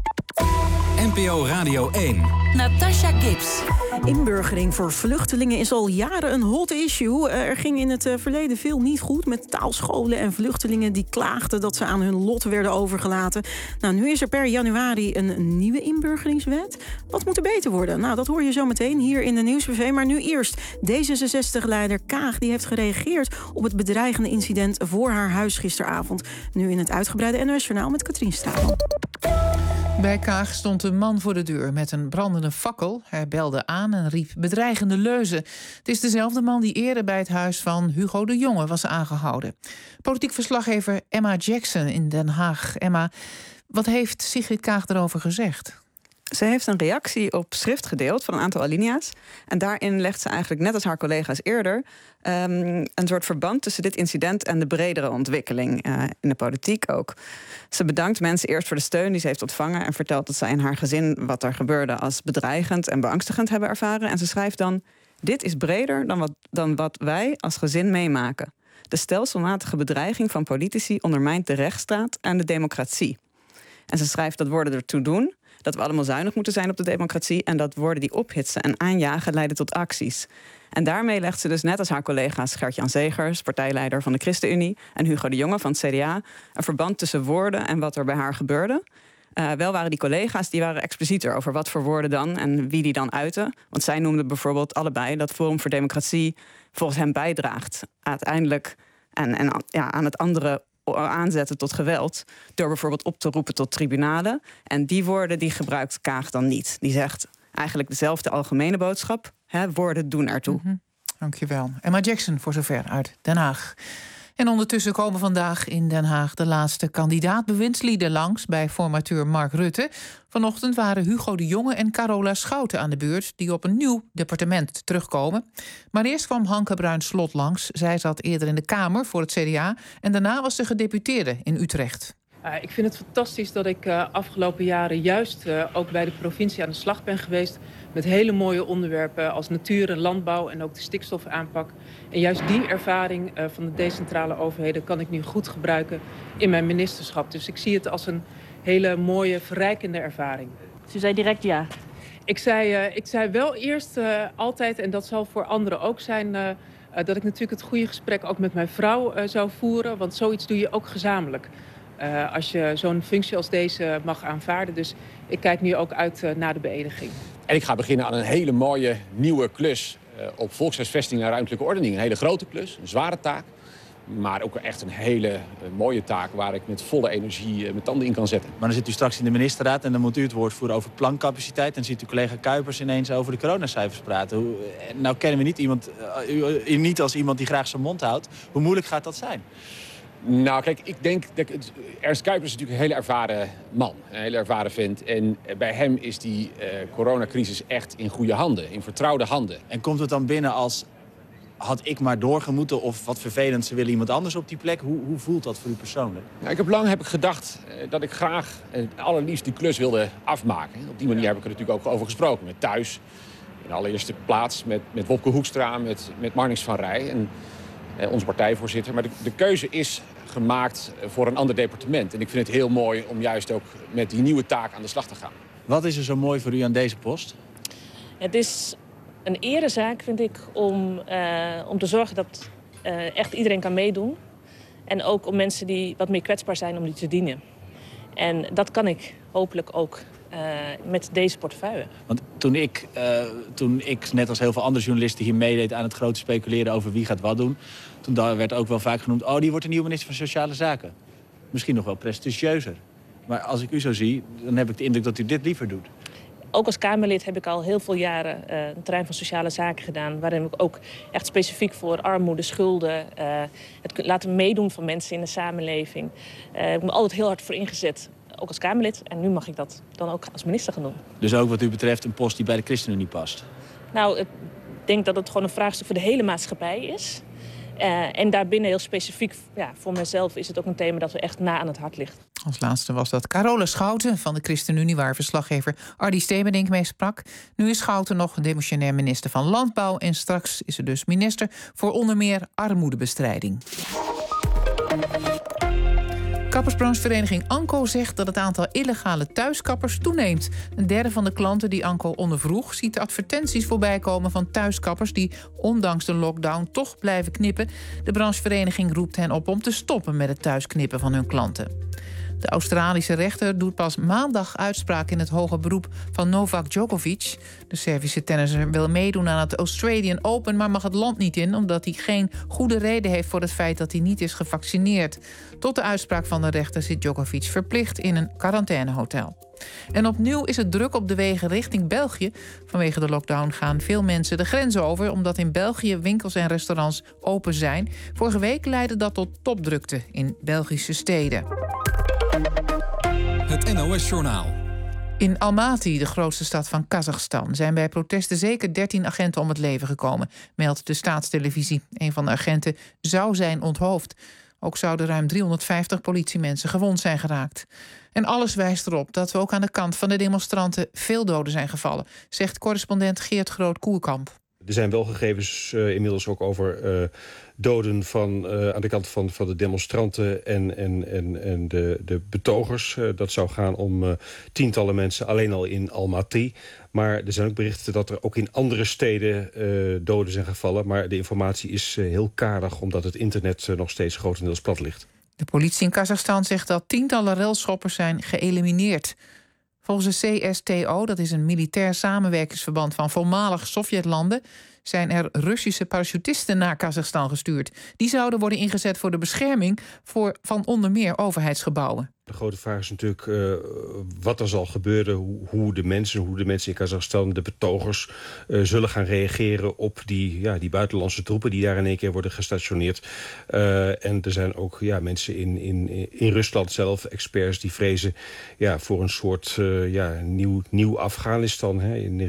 NPO Radio 1. Natasha Gibbs. Inburgering voor vluchtelingen is al jaren een hot issue. Er ging in het verleden veel niet goed met taalscholen en vluchtelingen die klaagden dat ze aan hun lot werden overgelaten. Nou, nu is er per januari een nieuwe inburgeringswet. Wat moet er beter worden? Nou, dat hoor je zo meteen hier in de Nieuwsbv. Maar nu eerst D66-leider Kaag, die heeft gereageerd op het bedreigende incident voor haar huis gisteravond. Nu in het uitgebreide NOS-journaal met Katrien Straatman. Bij Kaag stond een man voor de deur met een brandende fakkel. Hij belde aan en riep bedreigende leuzen. Het is dezelfde man die eerder bij het huis van Hugo de Jonge was aangehouden. Politiek verslaggever Emma Jackson in Den Haag. Emma, wat heeft Sigrid Kaag erover gezegd? Ze heeft een reactie op schrift gedeeld van een aantal alinea's. En daarin legt ze eigenlijk, net als haar collega's eerder, een soort verband tussen dit incident en de bredere ontwikkeling in de politiek ook. Ze bedankt mensen eerst voor de steun die ze heeft ontvangen en vertelt dat zij en haar gezin wat er gebeurde als bedreigend en beangstigend hebben ervaren. En ze schrijft dan: dit is breder dan wat wij als gezin meemaken. De stelselmatige bedreiging van politici ondermijnt de rechtsstaat en de democratie. En ze schrijft dat woorden ertoe doen dat we allemaal zuinig moeten zijn op de democratie en dat woorden die ophitsen en aanjagen leiden tot acties. En daarmee legt ze dus net als haar collega's Gert-Jan Zegers, partijleider van de ChristenUnie, en Hugo de Jonge van het CDA, een verband tussen woorden en wat er bij haar gebeurde. Wel waren die collega's die waren explicieter over wat voor woorden dan en wie die dan uiten. Want zij noemden bijvoorbeeld allebei dat Forum voor Democratie volgens hem bijdraagt uiteindelijk aan het andere aanzetten tot geweld, door bijvoorbeeld op te roepen tot tribunalen. En die woorden die gebruikt Kaag dan niet. Die zegt eigenlijk dezelfde algemene boodschap. Woorden doen ertoe. Dankjewel. Emma Jackson voor zover uit Den Haag. En ondertussen komen vandaag in Den Haag de laatste kandidaat-bewindslieden langs bij formateur Mark Rutte. Vanochtend waren Hugo de Jonge en Carola Schouten aan de beurt, die op een nieuw departement terugkomen. Maar eerst kwam Hanke Bruins-Slot langs. Zij zat eerder in de Kamer voor het CDA en daarna was ze gedeputeerde in Utrecht. Ik vind het fantastisch dat ik afgelopen jaren juist ook bij de provincie aan de slag ben geweest met hele mooie onderwerpen als natuur en landbouw en ook de stikstofaanpak. En juist die ervaring van de decentrale overheden kan ik nu goed gebruiken in mijn ministerschap. Dus ik zie het als een hele mooie, verrijkende ervaring. Dus u zei direct ja? Ik zei wel eerst altijd, en dat zal voor anderen ook zijn, dat ik natuurlijk het goede gesprek ook met mijn vrouw zou voeren. Want zoiets doe je ook gezamenlijk. Als je zo'n functie als deze mag aanvaarden. Dus ik kijk nu ook uit naar de beëdiging. En ik ga beginnen aan een hele mooie nieuwe klus op volkshuisvesting en ruimtelijke ordening. Een hele grote klus, een zware taak. Maar ook echt een hele mooie taak waar ik met volle energie mijn tanden in kan zetten. Maar dan zit u straks in de ministerraad en dan moet u het woord voeren over plancapaciteit. En ziet uw collega Kuipers ineens over de coronacijfers praten. Nou kennen we u niet als iemand die graag zijn mond houdt. Hoe moeilijk gaat dat zijn? Nou, kijk, ik denk dat Ernst Kuipers is natuurlijk een hele ervaren man, een hele ervaren vent. En bij hem is die coronacrisis echt in goede handen, in vertrouwde handen. En komt het dan binnen als had ik maar doorgemoeten of wat vervelend, ze willen iemand anders op die plek. Hoe voelt dat voor u persoonlijk? Ja, ik heb lang gedacht dat ik graag allerliefst die klus wilde afmaken. Op die manier heb ik er natuurlijk ook over gesproken. Met Thuis, in de allereerste plaats, met Wopke Hoekstra, met Marnix van Rij en onze partijvoorzitter. Maar de keuze is gemaakt voor een ander departement. En ik vind het heel mooi om juist ook met die nieuwe taak aan de slag te gaan. Wat is er zo mooi voor u aan deze post? Het is een erezaak, vind ik, om te zorgen dat echt iedereen kan meedoen. En ook om mensen die wat meer kwetsbaar zijn, om die te dienen. En dat kan ik hopelijk ook met deze portefeuille. Want toen ik, net als heel veel andere journalisten hier meedeed aan het grote speculeren over wie gaat wat doen, toen werd ook wel vaak genoemd, die wordt de nieuwe minister van Sociale Zaken. Misschien nog wel prestigieuzer. Maar als ik u zo zie, dan heb ik de indruk dat u dit liever doet. Ook als Kamerlid heb ik al heel veel jaren een terrein van sociale zaken gedaan, waarin ik ook echt specifiek voor armoede, schulden, het laten meedoen van mensen in de samenleving. Ik heb me altijd heel hard voor ingezet, ook als Kamerlid. En nu mag ik dat dan ook als minister gaan doen. Dus ook wat u betreft een post die bij de ChristenUnie past? Nou, ik denk dat het gewoon een vraagstuk voor de hele maatschappij is. En daarbinnen heel specifiek, voor mezelf is het ook een thema dat we echt na aan het hart ligt. Als laatste was dat Carole Schouten van de ChristenUnie, waar verslaggever Ardy Stemenink mee sprak. Nu is Schouten nog demissionair minister van Landbouw en straks is ze dus minister voor onder meer armoedebestrijding. Kappersbranchevereniging Anco zegt dat het aantal illegale thuiskappers toeneemt. Een derde van de klanten die Anco ondervroeg ziet de advertenties voorbij komen van thuiskappers die ondanks de lockdown toch blijven knippen. De branchevereniging roept hen op om te stoppen met het thuisknippen van hun klanten. De Australische rechter doet pas maandag uitspraak in het hoger beroep van Novak Djokovic. De Servische tennisser wil meedoen aan het Australian Open, maar mag het land niet in omdat hij geen goede reden heeft voor het feit dat hij niet is gevaccineerd. Tot de uitspraak van de rechter zit Djokovic verplicht in een quarantainehotel. En opnieuw is het druk op de wegen richting België. Vanwege de lockdown gaan veel mensen de grens over, omdat in België winkels en restaurants open zijn. Vorige week leidde dat tot topdrukte in Belgische steden. Het NOS-journaal. In Almaty, de grootste stad van Kazachstan, zijn bij protesten zeker 13 agenten om het leven gekomen, meldt de staatstelevisie. Een van de agenten zou zijn onthoofd. Ook zouden ruim 350 politiemensen gewond zijn geraakt. En alles wijst erop dat we ook aan de kant van de demonstranten veel doden zijn gevallen, zegt correspondent Geert Groot-Koerkamp. Er zijn wel gegevens inmiddels ook over doden aan de kant van de demonstranten en de betogers. Dat zou gaan om tientallen mensen alleen al in Almaty. Maar er zijn ook berichten dat er ook in andere steden doden zijn gevallen. Maar de informatie is heel karig omdat het internet nog steeds grotendeels plat ligt. De politie in Kazachstan zegt dat tientallen relschoppers zijn geëlimineerd. Volgens de CSTO, dat is een militair samenwerkingsverband van voormalig Sovjetlanden, zijn er Russische parachutisten naar Kazachstan gestuurd. Die zouden worden ingezet voor de bescherming van onder meer overheidsgebouwen. De grote vraag is natuurlijk wat er zal gebeuren, hoe de mensen in Kazachstan, de betogers, zullen gaan reageren op die buitenlandse troepen die daar in één keer worden gestationeerd. En er zijn ook mensen in Rusland zelf, experts die vrezen voor een soort nieuw Afghanistan. Hè. In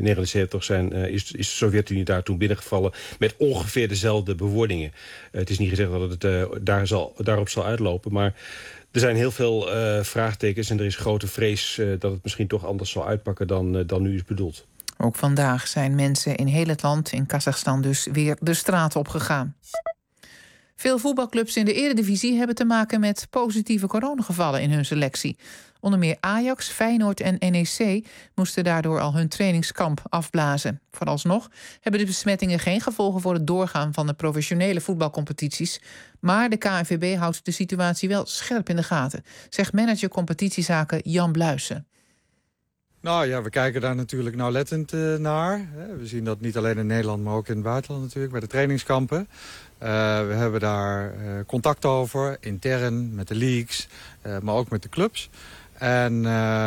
1979 is de Sovjet-Unie daar toen binnengevallen met ongeveer dezelfde bewoordingen. Het is niet gezegd dat het daarop zal uitlopen, maar er zijn heel veel vraagtekens en er is grote vrees dat het misschien toch anders zal uitpakken dan nu is bedoeld. Ook vandaag zijn mensen in heel het land, in Kazachstan dus, weer de straat opgegaan. Veel voetbalclubs in de Eredivisie hebben te maken met positieve coronagevallen in hun selectie. Onder meer Ajax, Feyenoord en NEC moesten daardoor al hun trainingskamp afblazen. Vooralsnog hebben de besmettingen geen gevolgen voor het doorgaan van de professionele voetbalcompetities. Maar de KNVB houdt de situatie wel scherp in de gaten, zegt manager competitiezaken Jan Bluijsen. Nou ja, we kijken daar natuurlijk nauwlettend naar. We zien dat niet alleen in Nederland, maar ook in het buitenland natuurlijk, bij de trainingskampen. We hebben daar contact over, intern, met de leagues, maar ook met de clubs. En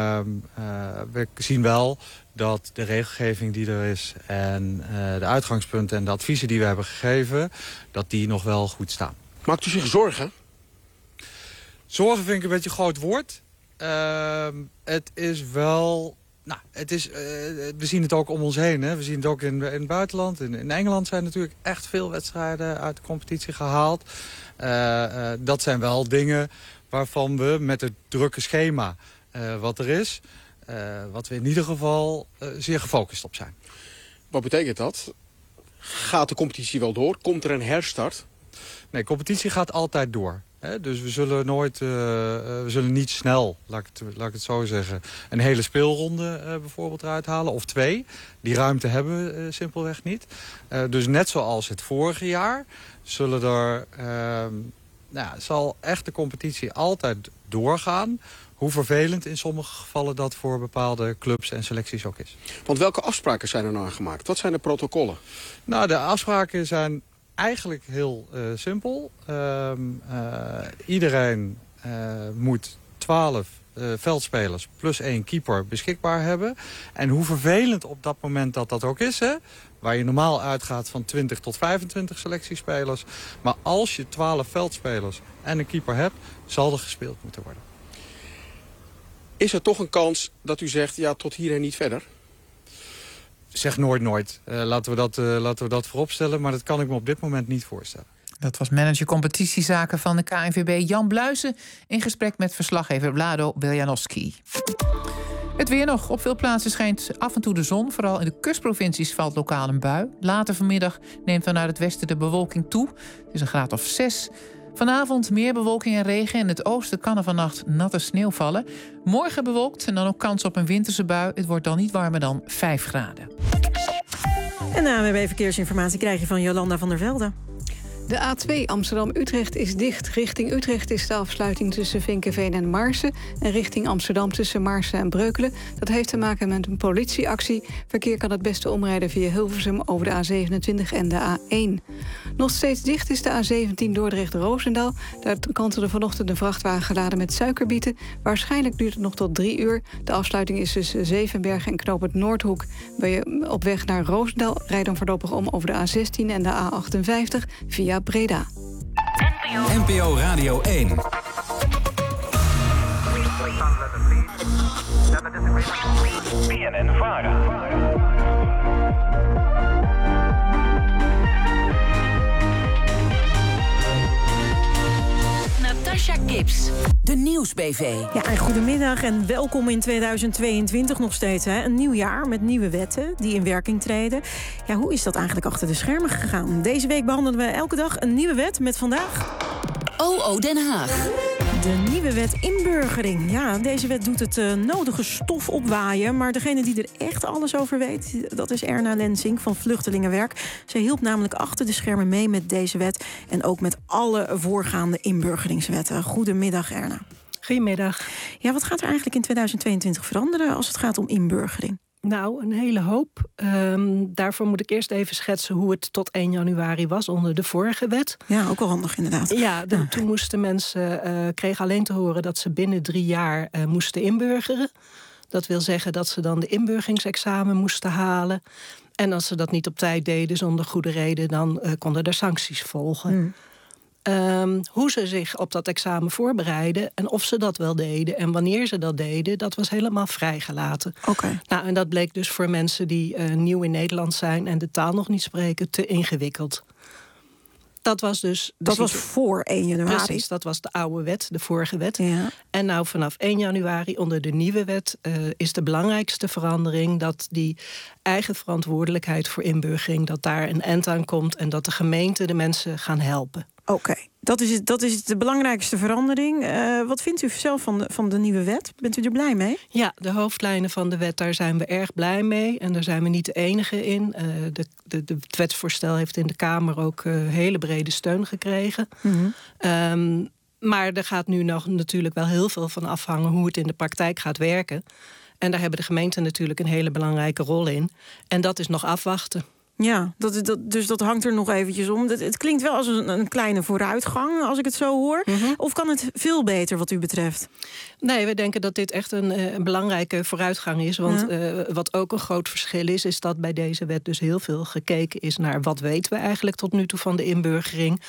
we zien wel dat de regelgeving die er is en de uitgangspunten en de adviezen die we hebben gegeven, dat die nog wel goed staan. Maakt u zich zorgen? Zorgen vind ik een beetje een groot woord. Het is wel Nou, we zien het ook om ons heen. Hè. We zien het ook in het buitenland. In Engeland zijn natuurlijk echt veel wedstrijden uit de competitie gehaald. Dat zijn wel dingen waarvan we met het drukke schema wat er is... wat we in ieder geval zeer gefocust op zijn. Wat betekent dat? Gaat de competitie wel door? Komt er een herstart? Nee, competitie gaat altijd door. Hè? Dus we zullen niet snel, laat ik het zo zeggen... een hele speelronde bijvoorbeeld eruit halen, of 2. Die ruimte hebben we simpelweg niet. Dus net zoals het vorige jaar zal echt de competitie altijd doorgaan... hoe vervelend in sommige gevallen dat voor bepaalde clubs en selecties ook is. Want welke afspraken zijn er nou gemaakt? Wat zijn de protocollen? Nou, de afspraken zijn eigenlijk heel simpel. Iedereen moet 12 veldspelers plus 1 keeper beschikbaar hebben. En hoe vervelend op dat moment dat ook is... Hè, waar je normaal uitgaat van 20 tot 25 selectiespelers. Maar als je 12 veldspelers en een keeper hebt... zal er gespeeld moeten worden. Is er toch een kans dat u zegt, ja, tot hier en niet verder? Zeg nooit. Laten we dat vooropstellen, maar dat kan ik me op dit moment niet voorstellen. Dat was manager competitiezaken van de KNVB Jan Bluijsen... in gesprek met verslaggever Vlado Beljanowski. Het weer nog. Op veel plaatsen schijnt af en toe de zon. Vooral in de kustprovincies valt lokaal een bui. Later vanmiddag neemt vanuit het westen de bewolking toe. Het is een graad of 6. Vanavond meer bewolking en regen. In het oosten kan er vannacht natte sneeuw vallen. Morgen bewolkt en dan ook kans op een winterse bui. Het wordt dan niet warmer dan 5 graden. En de ANWB Verkeersinformatie krijg je van Jolanda van der Velde. De A2 Amsterdam-Utrecht is dicht. Richting Utrecht is de afsluiting tussen Vinkeveen en Maarsen. En richting Amsterdam tussen Maarsen en Breukelen. Dat heeft te maken met een politieactie. Verkeer kan het beste omrijden via Hilversum over de A27 en de A1. Nog steeds dicht is de A17 Dordrecht-Roosendaal. Daar kantelde vanochtend een vrachtwagen geladen met suikerbieten. Waarschijnlijk duurt het nog tot 3 uur. De afsluiting is tussen Zevenbergen en Knoop het Noordhoek. Ben je op weg naar Roosendaal, rijd dan voorlopig om over de A16 en de A58 via Breda. NPO Radio 1. BNN-VARA. Natasha Gibbs, de Nieuwsbv. Ja, en goedemiddag en welkom in 2022 nog steeds. Hè? Een nieuw jaar met nieuwe wetten die in werking treden. Ja, hoe is dat eigenlijk achter de schermen gegaan? Deze week behandelen we elke dag een nieuwe wet met vandaag... OO Den Haag. De nieuwe wet inburgering. Ja, deze wet doet het nodige stof opwaaien. Maar degene die er echt alles over weet, dat is Erna Lensink van Vluchtelingenwerk. Zij hielp namelijk achter de schermen mee met deze wet. En ook met alle voorgaande inburgeringswetten. Goedemiddag, Erna. Goedemiddag. Ja, wat gaat er eigenlijk in 2022 veranderen als het gaat om inburgering? Nou, een hele hoop. Daarvoor moet ik eerst even schetsen hoe het tot 1 januari was onder de vorige wet. Ja, ook wel handig inderdaad. Ja, toen moesten mensen, kregen alleen te horen dat ze binnen 3 jaar moesten inburgeren. Dat wil zeggen dat ze dan de inburgeringsexamen moesten halen. En als ze dat niet op tijd deden zonder goede reden, dan konden er sancties volgen. Hoe ze zich op dat examen voorbereiden en of ze dat wel deden en wanneer ze dat deden, dat was helemaal vrijgelaten. Oké. Nou, en dat bleek dus voor mensen die nieuw in Nederland zijn en de taal nog niet spreken te ingewikkeld. Dat was dus... Dat was voor 1 januari. Precies, dat was de oude wet, de vorige wet. Ja. En nou vanaf 1 januari onder de nieuwe wet is de belangrijkste verandering dat die eigen verantwoordelijkheid voor inburgering, dat daar een eind aan komt en dat de gemeente de mensen gaan helpen. Oké, dat is de belangrijkste verandering. Wat vindt u zelf van de nieuwe wet? Bent u er blij mee? Ja, de hoofdlijnen van de wet, daar zijn we erg blij mee. En daar zijn we niet de enige in. Het wetsvoorstel heeft in de Kamer ook hele brede steun gekregen. Mm-hmm. Maar er gaat nu nog natuurlijk wel heel veel van afhangen hoe het in de praktijk gaat werken. En daar hebben de gemeenten natuurlijk een hele belangrijke rol in. En dat is nog afwachten. Ja, dus dat hangt er nog eventjes om. Het klinkt wel als een kleine vooruitgang, als ik het zo hoor. Mm-hmm. Of kan het veel beter wat u betreft? Nee, we denken dat dit echt een belangrijke vooruitgang is. Want wat ook een groot verschil is dat bij deze wet dus heel veel gekeken is naar wat weten we eigenlijk tot nu toe van de inburgering.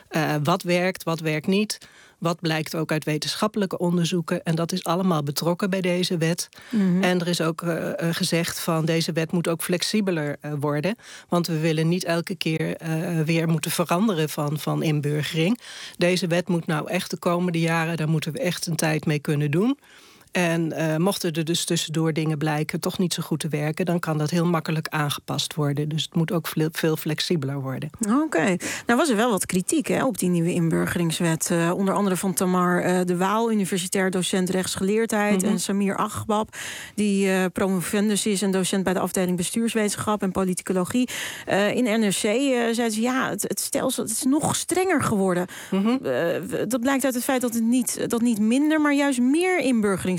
Wat werkt niet. Wat blijkt ook uit wetenschappelijke onderzoeken. En dat is allemaal betrokken bij deze wet. Mhm. En er is ook gezegd van deze wet moet ook flexibeler worden. Want we willen niet elke keer weer moeten veranderen van inburgering. Deze wet moet nou echt de komende jaren, daar moeten we echt een tijd mee kunnen doen. En mochten er dus tussendoor dingen blijken toch niet zo goed te werken, dan kan dat heel makkelijk aangepast worden. Dus het moet ook veel flexibeler worden. Oké. Nou was er wel wat kritiek op die nieuwe inburgeringswet. Onder andere van Tamar de Waal, universitair docent rechtsgeleerdheid. En Samir Agbab, die promovendus is en docent bij de afdeling bestuurswetenschap en politicologie. In NRC zei ze, het stelsel het is nog strenger geworden. Dat blijkt uit het feit dat niet minder, maar juist meer inburgeringseisen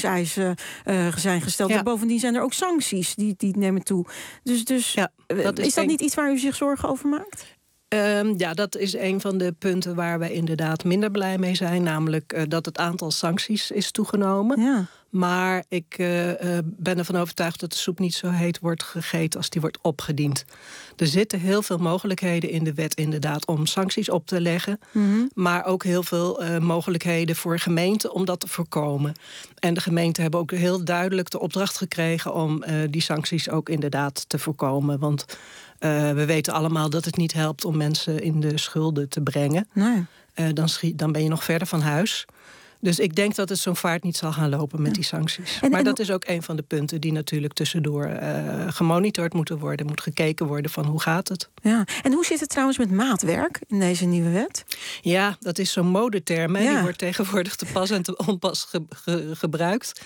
zijn gesteld. En bovendien zijn er ook sancties die nemen toe. Dus is dat niet iets waar u zich zorgen over maakt? Dat is een van de punten waar wij inderdaad minder blij mee zijn. Namelijk dat het aantal sancties is toegenomen. Ja. Maar ik ben ervan overtuigd dat de soep niet zo heet wordt gegeten als die wordt opgediend. Er zitten heel veel mogelijkheden in de wet inderdaad om sancties op te leggen. Maar ook heel veel mogelijkheden voor gemeenten om dat te voorkomen. En de gemeenten hebben ook heel duidelijk de opdracht gekregen om die sancties ook inderdaad te voorkomen. Want we weten allemaal dat het niet helpt om mensen in de schulden te brengen. Nee. Dan ben je nog verder van huis. Dus ik denk dat het zo'n vaart niet zal gaan lopen met die sancties. Maar dat is ook een van de punten die natuurlijk tussendoor gemonitord moeten worden. Moet gekeken worden van hoe gaat het. Ja. En hoe zit het trouwens met maatwerk in deze nieuwe wet? Ja, dat is zo'n modeterm. Ja. Die wordt tegenwoordig te pas en te onpas gebruikt.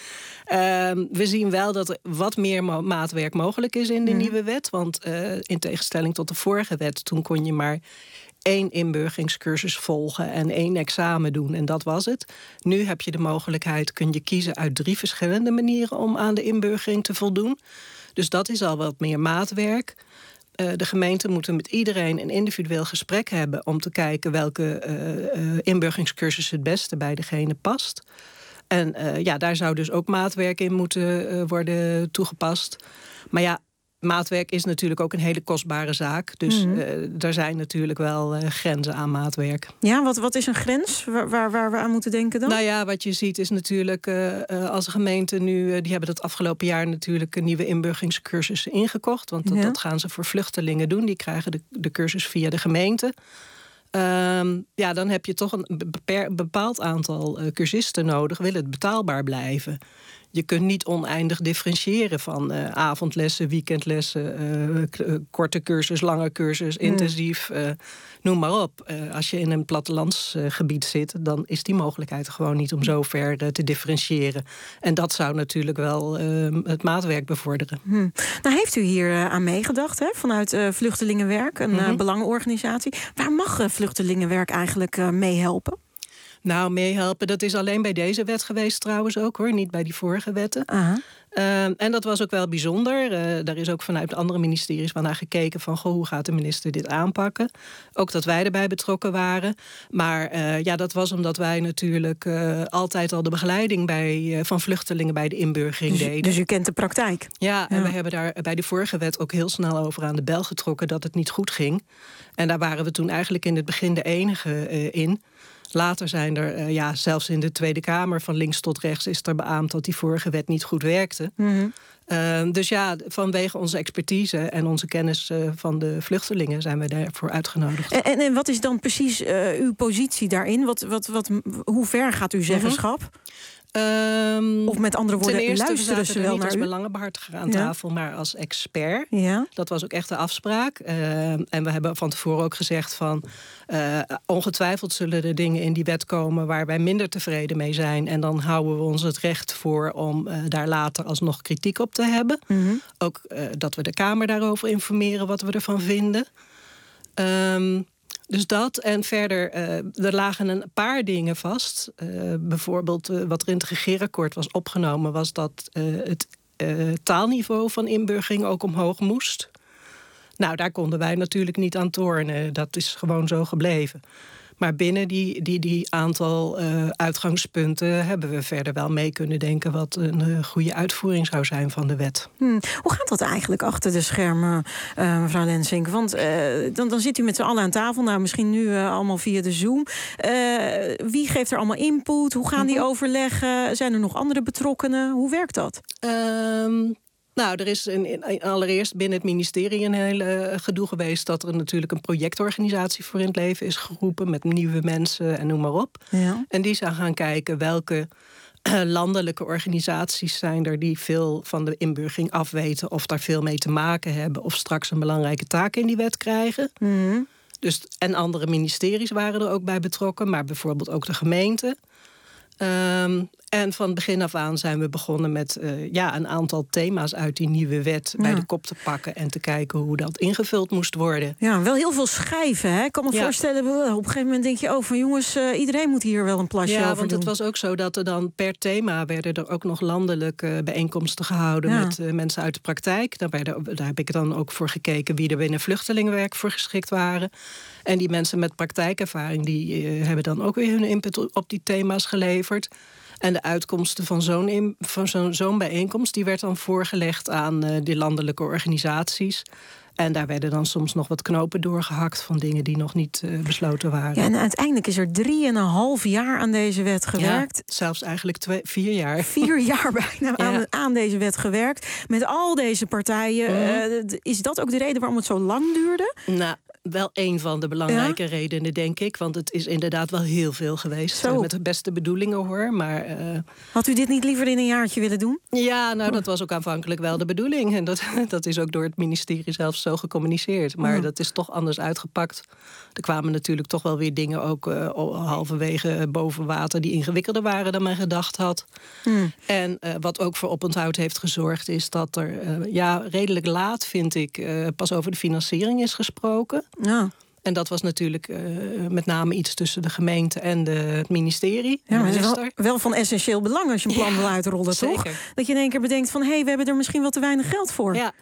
We zien wel dat er wat meer maatwerk mogelijk is in de nieuwe wet. Want in tegenstelling tot de vorige wet, toen kon je maar 1 inburgeringscursus volgen en 1 examen doen. En dat was het. Nu heb je de mogelijkheid, kun je kiezen uit 3 verschillende manieren om aan de inburgering te voldoen. Dus dat is al wat meer maatwerk. De gemeenten moeten met iedereen een individueel gesprek hebben om te kijken welke inburgeringscursus het beste bij degene past. En daar zou dus ook maatwerk in moeten worden toegepast. Maar ja, maatwerk is natuurlijk ook een hele kostbare zaak. Dus er zijn natuurlijk wel grenzen aan maatwerk. Ja, wat is een grens waar we aan moeten denken dan? Nou ja, wat je ziet is natuurlijk als gemeente nu, die hebben dat afgelopen jaar natuurlijk een nieuwe inburgeringscursussen ingekocht. Want dat gaan ze voor vluchtelingen doen. Die krijgen de cursus via de gemeente. Dan heb je toch een bepaald aantal cursisten nodig. Wil het betaalbaar blijven? Je kunt niet oneindig differentiëren van avondlessen, weekendlessen, korte cursus, lange cursus, intensief, noem maar op. Als je in een plattelandsgebied zit, dan is die mogelijkheid gewoon niet om zo ver te differentiëren. En dat zou natuurlijk wel het maatwerk bevorderen. Nou, heeft u hier aan meegedacht, hè? Vanuit Vluchtelingenwerk, een belangenorganisatie. Waar mag Vluchtelingenwerk eigenlijk meehelpen? Nou, meehelpen, dat is alleen bij deze wet geweest trouwens ook, hoor. Niet bij die vorige wetten. En dat was ook wel bijzonder. Daar is ook vanuit andere ministeries van naar gekeken van hoe gaat de minister dit aanpakken. Ook dat wij erbij betrokken waren. Maar dat was omdat wij natuurlijk altijd al de begeleiding van vluchtelingen bij de inburgering deden. Dus u kent de praktijk? Ja, en we hebben daar bij de vorige wet ook heel snel over aan de bel getrokken dat het niet goed ging. En daar waren we toen eigenlijk in het begin de enige in. Later zijn er, zelfs in de Tweede Kamer van links tot rechts is er beaamd dat die vorige wet niet goed werkte. Dus ja, vanwege onze expertise en onze kennis van de vluchtelingen zijn we daarvoor uitgenodigd. En wat is dan precies uw positie daarin? Hoe ver gaat uw zeggenschap? Of met andere woorden, luisteren ze wel naar u? Niet als belangenbehartiger aan tafel, maar als expert. Ja. Dat was ook echt de afspraak. En we hebben van tevoren ook gezegd van ongetwijfeld zullen er dingen in die wet komen waar wij minder tevreden mee zijn. En dan houden we ons het recht voor om daar later alsnog kritiek op te hebben. Ook dat we de Kamer daarover informeren wat we ervan vinden. Dus dat en verder, er lagen een paar dingen vast. Bijvoorbeeld wat er in het regeerakkoord was opgenomen, was dat het taalniveau van inburgering ook omhoog moest. Nou, daar konden wij natuurlijk niet aan tornen. Dat is gewoon zo gebleven. Maar binnen die aantal uitgangspunten hebben we verder wel mee kunnen denken wat een goede uitvoering zou zijn van de wet. Hoe gaat dat eigenlijk achter de schermen, mevrouw Lensink? Want dan zit u met z'n allen aan tafel. Nou, misschien nu allemaal via de Zoom. Wie geeft er allemaal input? Hoe gaan die overleggen? Zijn er nog andere betrokkenen? Hoe werkt dat? Nou, er is allereerst binnen het ministerie een hele gedoe geweest dat er natuurlijk een projectorganisatie voor in het leven is geroepen met nieuwe mensen en noem maar op. Ja. En die zijn gaan kijken welke landelijke organisaties zijn er die veel van de inburgering afweten of daar veel mee te maken hebben of straks een belangrijke taak in die wet krijgen. Dus, en andere ministeries waren er ook bij betrokken, maar bijvoorbeeld ook de gemeente. En van begin af aan zijn we begonnen met een aantal thema's uit die nieuwe wet bij de kop te pakken en te kijken hoe dat ingevuld moest worden. Ja, wel heel veel schrijven. Hè? Ik kan me voorstellen, op een gegeven moment denk je van jongens, iedereen moet hier wel een plasje over doen. Ja, want het was ook zo dat er dan per thema werden er ook nog landelijke bijeenkomsten gehouden met mensen uit de praktijk. Daar heb ik dan ook voor gekeken wie er binnen vluchtelingenwerk voor geschikt waren. En die mensen met praktijkervaring die hebben dan ook weer hun input op die thema's geleverd. En de uitkomsten van zo'n bijeenkomst die werd dan voorgelegd aan die landelijke organisaties. En daar werden dan soms nog wat knopen doorgehakt van dingen die nog niet besloten waren. Ja, en uiteindelijk is er 3,5 jaar aan deze wet gewerkt. Ja, zelfs eigenlijk 4 jaar. 4 jaar bijna aan deze wet gewerkt. Met al deze partijen. Is dat ook de reden waarom het zo lang duurde? Nou, wel een van de belangrijke redenen, denk ik. Want het is inderdaad wel heel veel geweest. Met de beste bedoelingen, hoor. Maar, had u dit niet liever in een jaartje willen doen? Ja, nou, dat was ook aanvankelijk wel de bedoeling. En dat is ook door het ministerie zelfs zo gecommuniceerd. Maar dat is toch anders uitgepakt. Er kwamen natuurlijk toch wel weer dingen ook halverwege boven water die ingewikkelder waren dan men gedacht had. En wat ook voor oponthoud heeft gezorgd is dat er redelijk laat, vind ik, pas over de financiering is gesproken. Ja. En dat was natuurlijk met name iets tussen de gemeente en het ministerie. Ja, maar het is wel van essentieel belang als je een plan wil uitrollen, toch? Dat je in één keer bedenkt van, we hebben er misschien wel te weinig geld voor. Ja.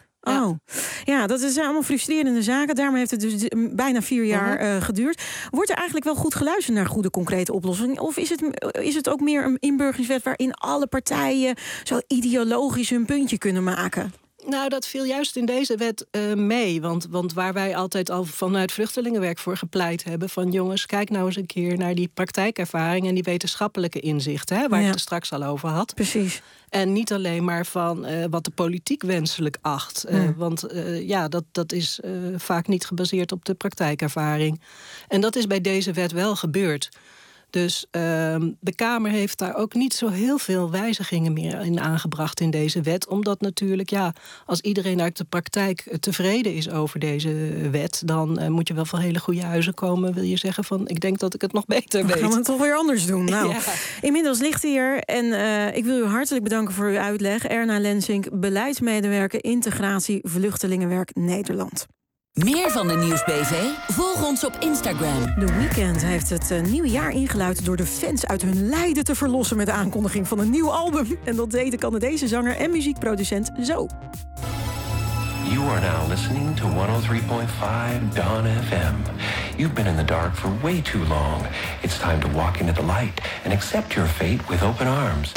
Ja, dat is allemaal frustrerende zaken. Daarom heeft het dus bijna 4 jaar geduurd. Wordt er eigenlijk wel goed geluisterd naar goede, concrete oplossingen? Of is het ook meer een inburgeringswet waarin alle partijen zo ideologisch hun puntje kunnen maken? Nou, dat viel juist in deze wet mee. Want waar wij altijd al vanuit vluchtelingenwerk voor gepleit hebben, van jongens, kijk nou eens een keer naar die praktijkervaring en die wetenschappelijke inzichten, waar ik het er straks al over had. Precies. En niet alleen maar van wat de politiek wenselijk acht. Want dat is vaak niet gebaseerd op de praktijkervaring. En dat is bij deze wet wel gebeurd. Dus de Kamer heeft daar ook niet zo heel veel wijzigingen meer in aangebracht in deze wet. Omdat natuurlijk, als iedereen uit de praktijk tevreden is over deze wet, dan moet je wel van hele goede huizen komen. Wil je zeggen van, ik denk dat ik het nog beter weet. Dan gaan we het toch weer anders doen. Nou, inmiddels ligt hij hier. En ik wil u hartelijk bedanken voor uw uitleg. Erna Lensink, beleidsmedewerker Integratie Vluchtelingenwerk Nederland. Meer van de Nieuwsbv? Volg ons op Instagram. The Weeknd heeft het nieuwe jaar ingeluid door de fans uit hun lijden te verlossen met de aankondiging van een nieuw album. En dat deed de Canadese zanger en muziekproducent zo. You are now listening to 103.5 Dawn FM. You've been in the dark for way too long. It's time to walk into the light and accept your fate with open arms.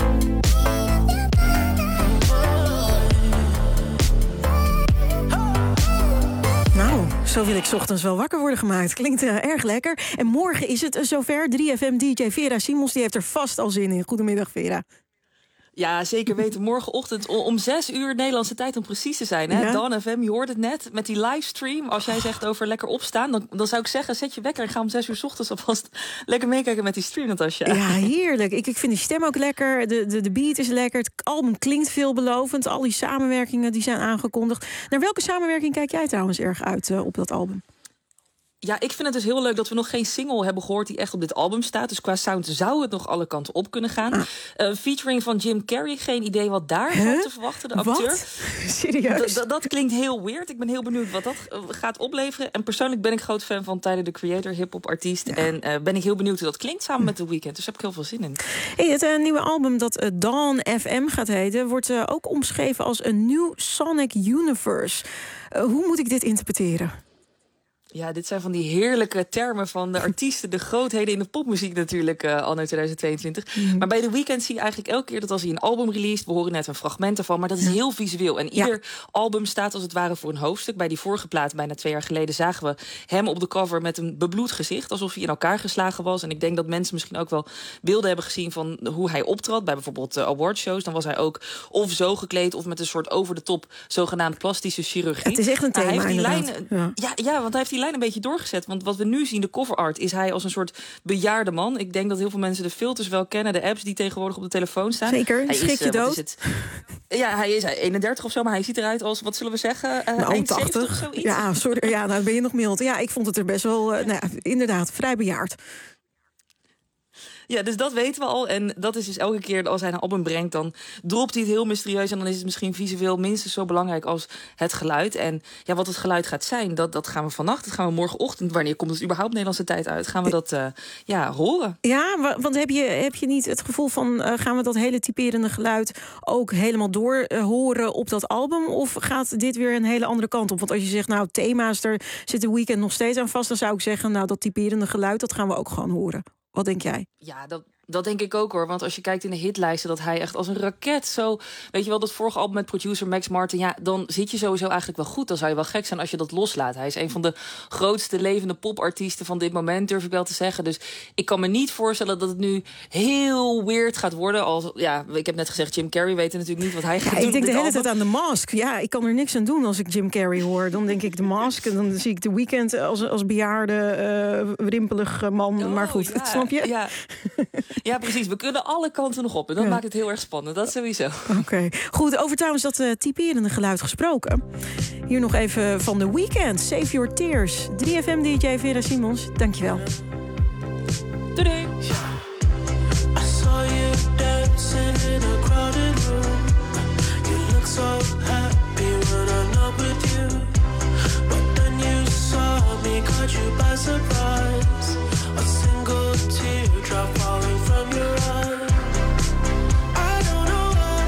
Nou, zo wil ik 's ochtends wel wakker worden gemaakt. Klinkt erg lekker. En morgen is het zover. 3FM-dj Vera Simons die heeft er vast al zin in. Goedemiddag, Vera. Ja, zeker weten. Morgenochtend om 6 uur Nederlandse tijd om precies te zijn. Hè? Dawn FM, je hoort het net. Met die livestream, als jij zegt over lekker opstaan, dan zou ik zeggen, zet je wekker en ga om 6 uur 's ochtends alvast lekker meekijken met die stream, Natasja. Ja, heerlijk. Ik vind die stem ook lekker. De beat is lekker. Het album klinkt veelbelovend. Al die samenwerkingen die zijn aangekondigd. Naar welke samenwerking kijk jij trouwens erg uit op dat album? Ja, ik vind het dus heel leuk dat we nog geen single hebben gehoord die echt op dit album staat. Dus qua sound zou het nog alle kanten op kunnen gaan. Featuring van Jim Carrey, geen idee wat daarvan te verwachten, de acteur. Wat? Serieus? Dat klinkt heel weird. Ik ben heel benieuwd wat dat gaat opleveren. En persoonlijk ben ik groot fan van Tyler, the Creator, hip-hop artiest. Ja. En ben ik heel benieuwd hoe dat klinkt samen met The Weeknd. Dus daar heb ik heel veel zin in. Hey, het nieuwe album dat Dawn FM gaat heten, wordt ook omschreven als een new Sonic Universe. Hoe moet ik dit interpreteren? Ja, dit zijn van die heerlijke termen van de artiesten, de grootheden in de popmuziek natuurlijk, anno 2022. Maar bij The Weeknd zie je eigenlijk elke keer dat als hij een album released, we horen net een fragment ervan, maar dat is heel visueel. En ieder album staat als het ware voor een hoofdstuk. Bij die vorige plaat, bijna 2 jaar geleden, zagen we hem op de cover met een bebloed gezicht, alsof hij in elkaar geslagen was. En ik denk dat mensen misschien ook wel beelden hebben gezien van hoe hij optrad bij bijvoorbeeld awardshows. Dan was hij ook of zo gekleed of met een soort over de top zogenaamd plastische chirurgie. Het is echt een thema, hij heeft die inderdaad. lijnen, ja, want hij heeft die lijn een beetje doorgezet. Want wat we nu zien, de cover art, is hij als een soort bejaarde man. Ik denk dat heel veel mensen de filters wel kennen, de apps die tegenwoordig op de telefoon staan. Zeker, hij schrik je is, dood. Ja, hij is 31 of zo, maar hij ziet eruit als, wat zullen we zeggen, eind 70 of zoiets. Ja, sorry, ja, nou ben je nog mild. Ja, ik vond het er best wel, inderdaad, vrij bejaard. Ja, dus dat weten we al. En dat is dus elke keer als hij een album brengt, dan dropt hij het heel mysterieus. En dan is het misschien visueel minstens zo belangrijk als het geluid. En ja, wat het geluid gaat zijn, dat gaan we vannacht. Dat gaan we morgenochtend, wanneer komt het überhaupt Nederlandse tijd uit, gaan we dat horen. Ja, want heb je niet het gevoel van, gaan we dat hele typerende geluid ook helemaal door horen op dat album? Of gaat dit weer een hele andere kant op? Want als je zegt, nou, thema's, er zit de Weeknd nog steeds aan vast, dan zou ik zeggen, nou, dat typerende geluid, dat gaan we ook gewoon horen. Wat denk jij? Ja, dat denk ik ook hoor. Want als je kijkt in de hitlijsten, dat hij echt als een raket zo... Weet je wel, dat vorige album met producer Max Martin... ja, dan zit je sowieso eigenlijk wel goed. Dan zou je wel gek zijn als je dat loslaat. Hij is een van de grootste levende popartiesten van dit moment, durf ik wel te zeggen. Dus ik kan me niet voorstellen dat het nu heel weird gaat worden. Als, ja, ik heb net gezegd, Jim Carrey weet natuurlijk niet wat hij gaat doen. Ik denk de hele tijd aan The Mask. Ja, ik kan er niks aan doen als ik Jim Carrey hoor. Dan denk ik The Mask en dan zie ik The Weeknd als bejaarde, rimpelig man. Maar goed, snap je? Ja, precies. We kunnen alle kanten nog op. En dat maakt het heel erg spannend. Dat sowieso. Oké. Goed, over trouwens dat typerende geluid gesproken. Hier nog even van The Weeknd. Save Your Tears. 3FM-DJ Vera Simons, dankjewel. Doei. I saw you dancing in a crowded room. You look so happy when I'm not with you. But then you saw me, caught you by surprise. A single teardrop falling from your eye. I don't know why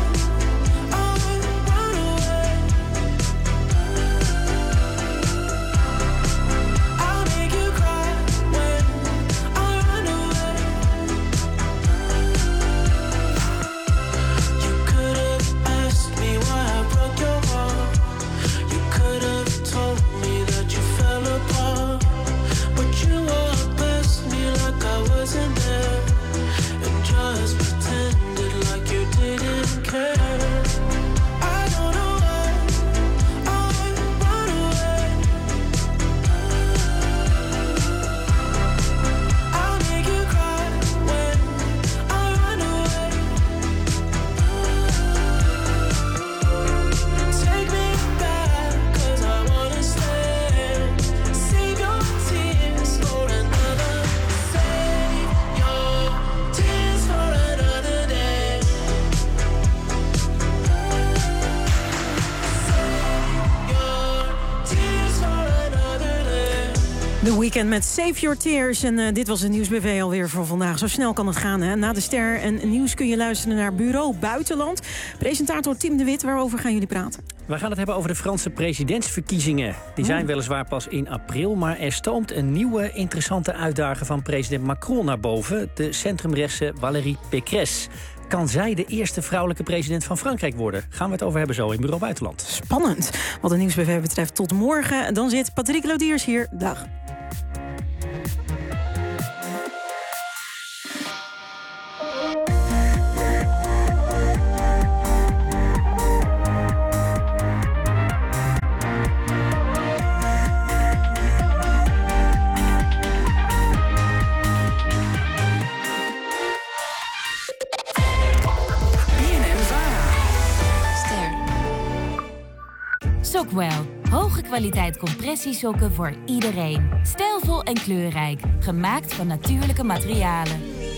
I run away. I'll make you cry when I run away. You could have asked me why I broke your heart. You could have told me that you fell apart. But you walked past me like I wasn't there, and just pretended like you didn't care. I don't know why I run away. I'll make you cry when I run away. Take me back, 'cause I wanna stay. Save your tears for another. Save your tears for another day. Save your tears for another day. The Weeknd met Save Your Tears. En dit was het Nieuwsbv alweer voor vandaag. Zo snel kan het gaan, hè? Na de ster en nieuws kun je luisteren naar Bureau Buitenland. Presentator Tim de Wit, waarover gaan jullie praten? We gaan het hebben over de Franse presidentsverkiezingen. Die zijn weliswaar pas in april, maar er stoomt een nieuwe interessante uitdaging van president Macron naar boven. De centrumrechtse Valérie Pécresse. Kan zij de eerste vrouwelijke president van Frankrijk worden? Gaan we het over hebben zo in Bureau Buitenland. Spannend. Wat de Nieuwsbv betreft tot morgen. Dan zit Patrick Lodiers hier. Dag. Sockwell. Hoge kwaliteit compressiesokken voor iedereen. Stijlvol en kleurrijk. Gemaakt van natuurlijke materialen.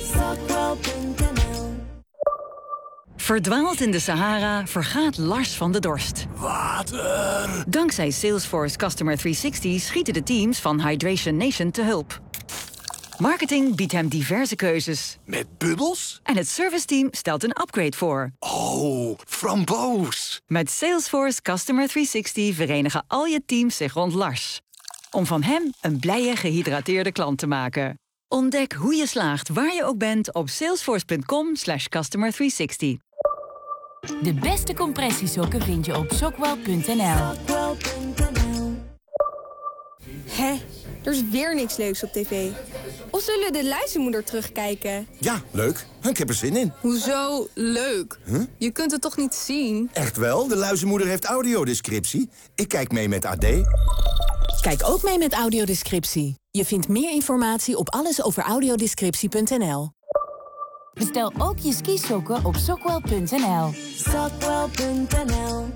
Verdwaald in de Sahara vergaat Lars van de dorst. Water! Dankzij Salesforce Customer 360 schieten de teams van Hydration Nation te hulp. Marketing biedt hem diverse keuzes. Met bubbels? En het serviceteam stelt een upgrade voor. Oh, framboos! Met Salesforce Customer 360 verenigen al je teams zich rond Lars. om van hem een blije, gehydrateerde klant te maken. Ontdek hoe je slaagt waar je ook bent op salesforce.com/customer360. De beste compressiesokken vind je op Sockwell.nl. Hé, er is weer niks leuks op tv. Of zullen we de luizenmoeder terugkijken? Ja, leuk. Ik heb er zin in. Hoezo leuk? Huh? Je kunt het toch niet zien? Echt wel, de luizenmoeder heeft audiodescriptie. Ik kijk mee met AD. Kijk ook mee met audiodescriptie. Je vindt meer informatie op allesoveraudiodescriptie.nl. Bestel ook je skisokken op Sockwell.nl. Sockwell.nl.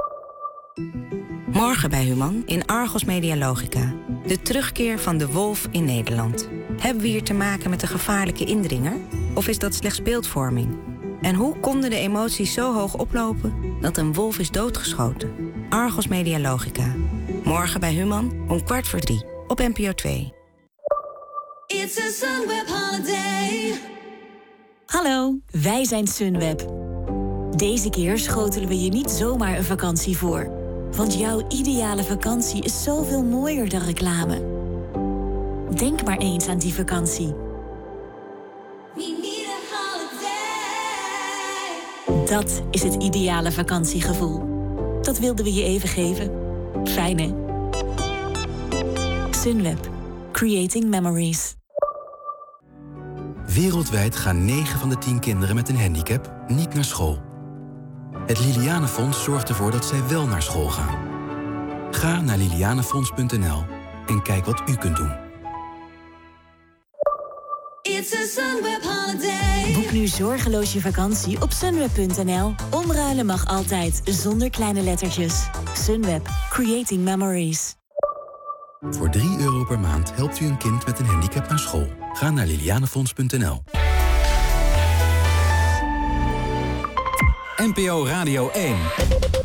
Morgen bij Human in Argos Media Logica. De terugkeer van de wolf in Nederland. Hebben we hier te maken met een gevaarlijke indringer? Of is dat slechts beeldvorming? En hoe konden de emoties zo hoog oplopen dat een wolf is doodgeschoten? Argos Media Logica. Morgen bij Human om 2:15 op NPO 2. It's a Sunweb holiday. Hallo, wij zijn Sunweb. Deze keer schotelen we je niet zomaar een vakantie voor. Want jouw ideale vakantie is zoveel mooier dan reclame. Denk maar eens aan die vakantie. Dat is het ideale vakantiegevoel. Dat wilden we je even geven. Fijn, hè? Sunweb. Creating memories. Wereldwijd gaan 9 van de 10 kinderen met een handicap niet naar school. Het Lilianenfonds zorgt ervoor dat zij wel naar school gaan. Ga naar lilianenfonds.nl en kijk wat u kunt doen. It's a Sunweb holiday. Boek nu zorgeloos je vakantie op sunweb.nl. Omruilen mag altijd, zonder kleine lettertjes. Sunweb. Creating memories. Voor €3 per maand helpt u een kind met een handicap naar school. Ga naar lilianenfonds.nl. NPO Radio 1.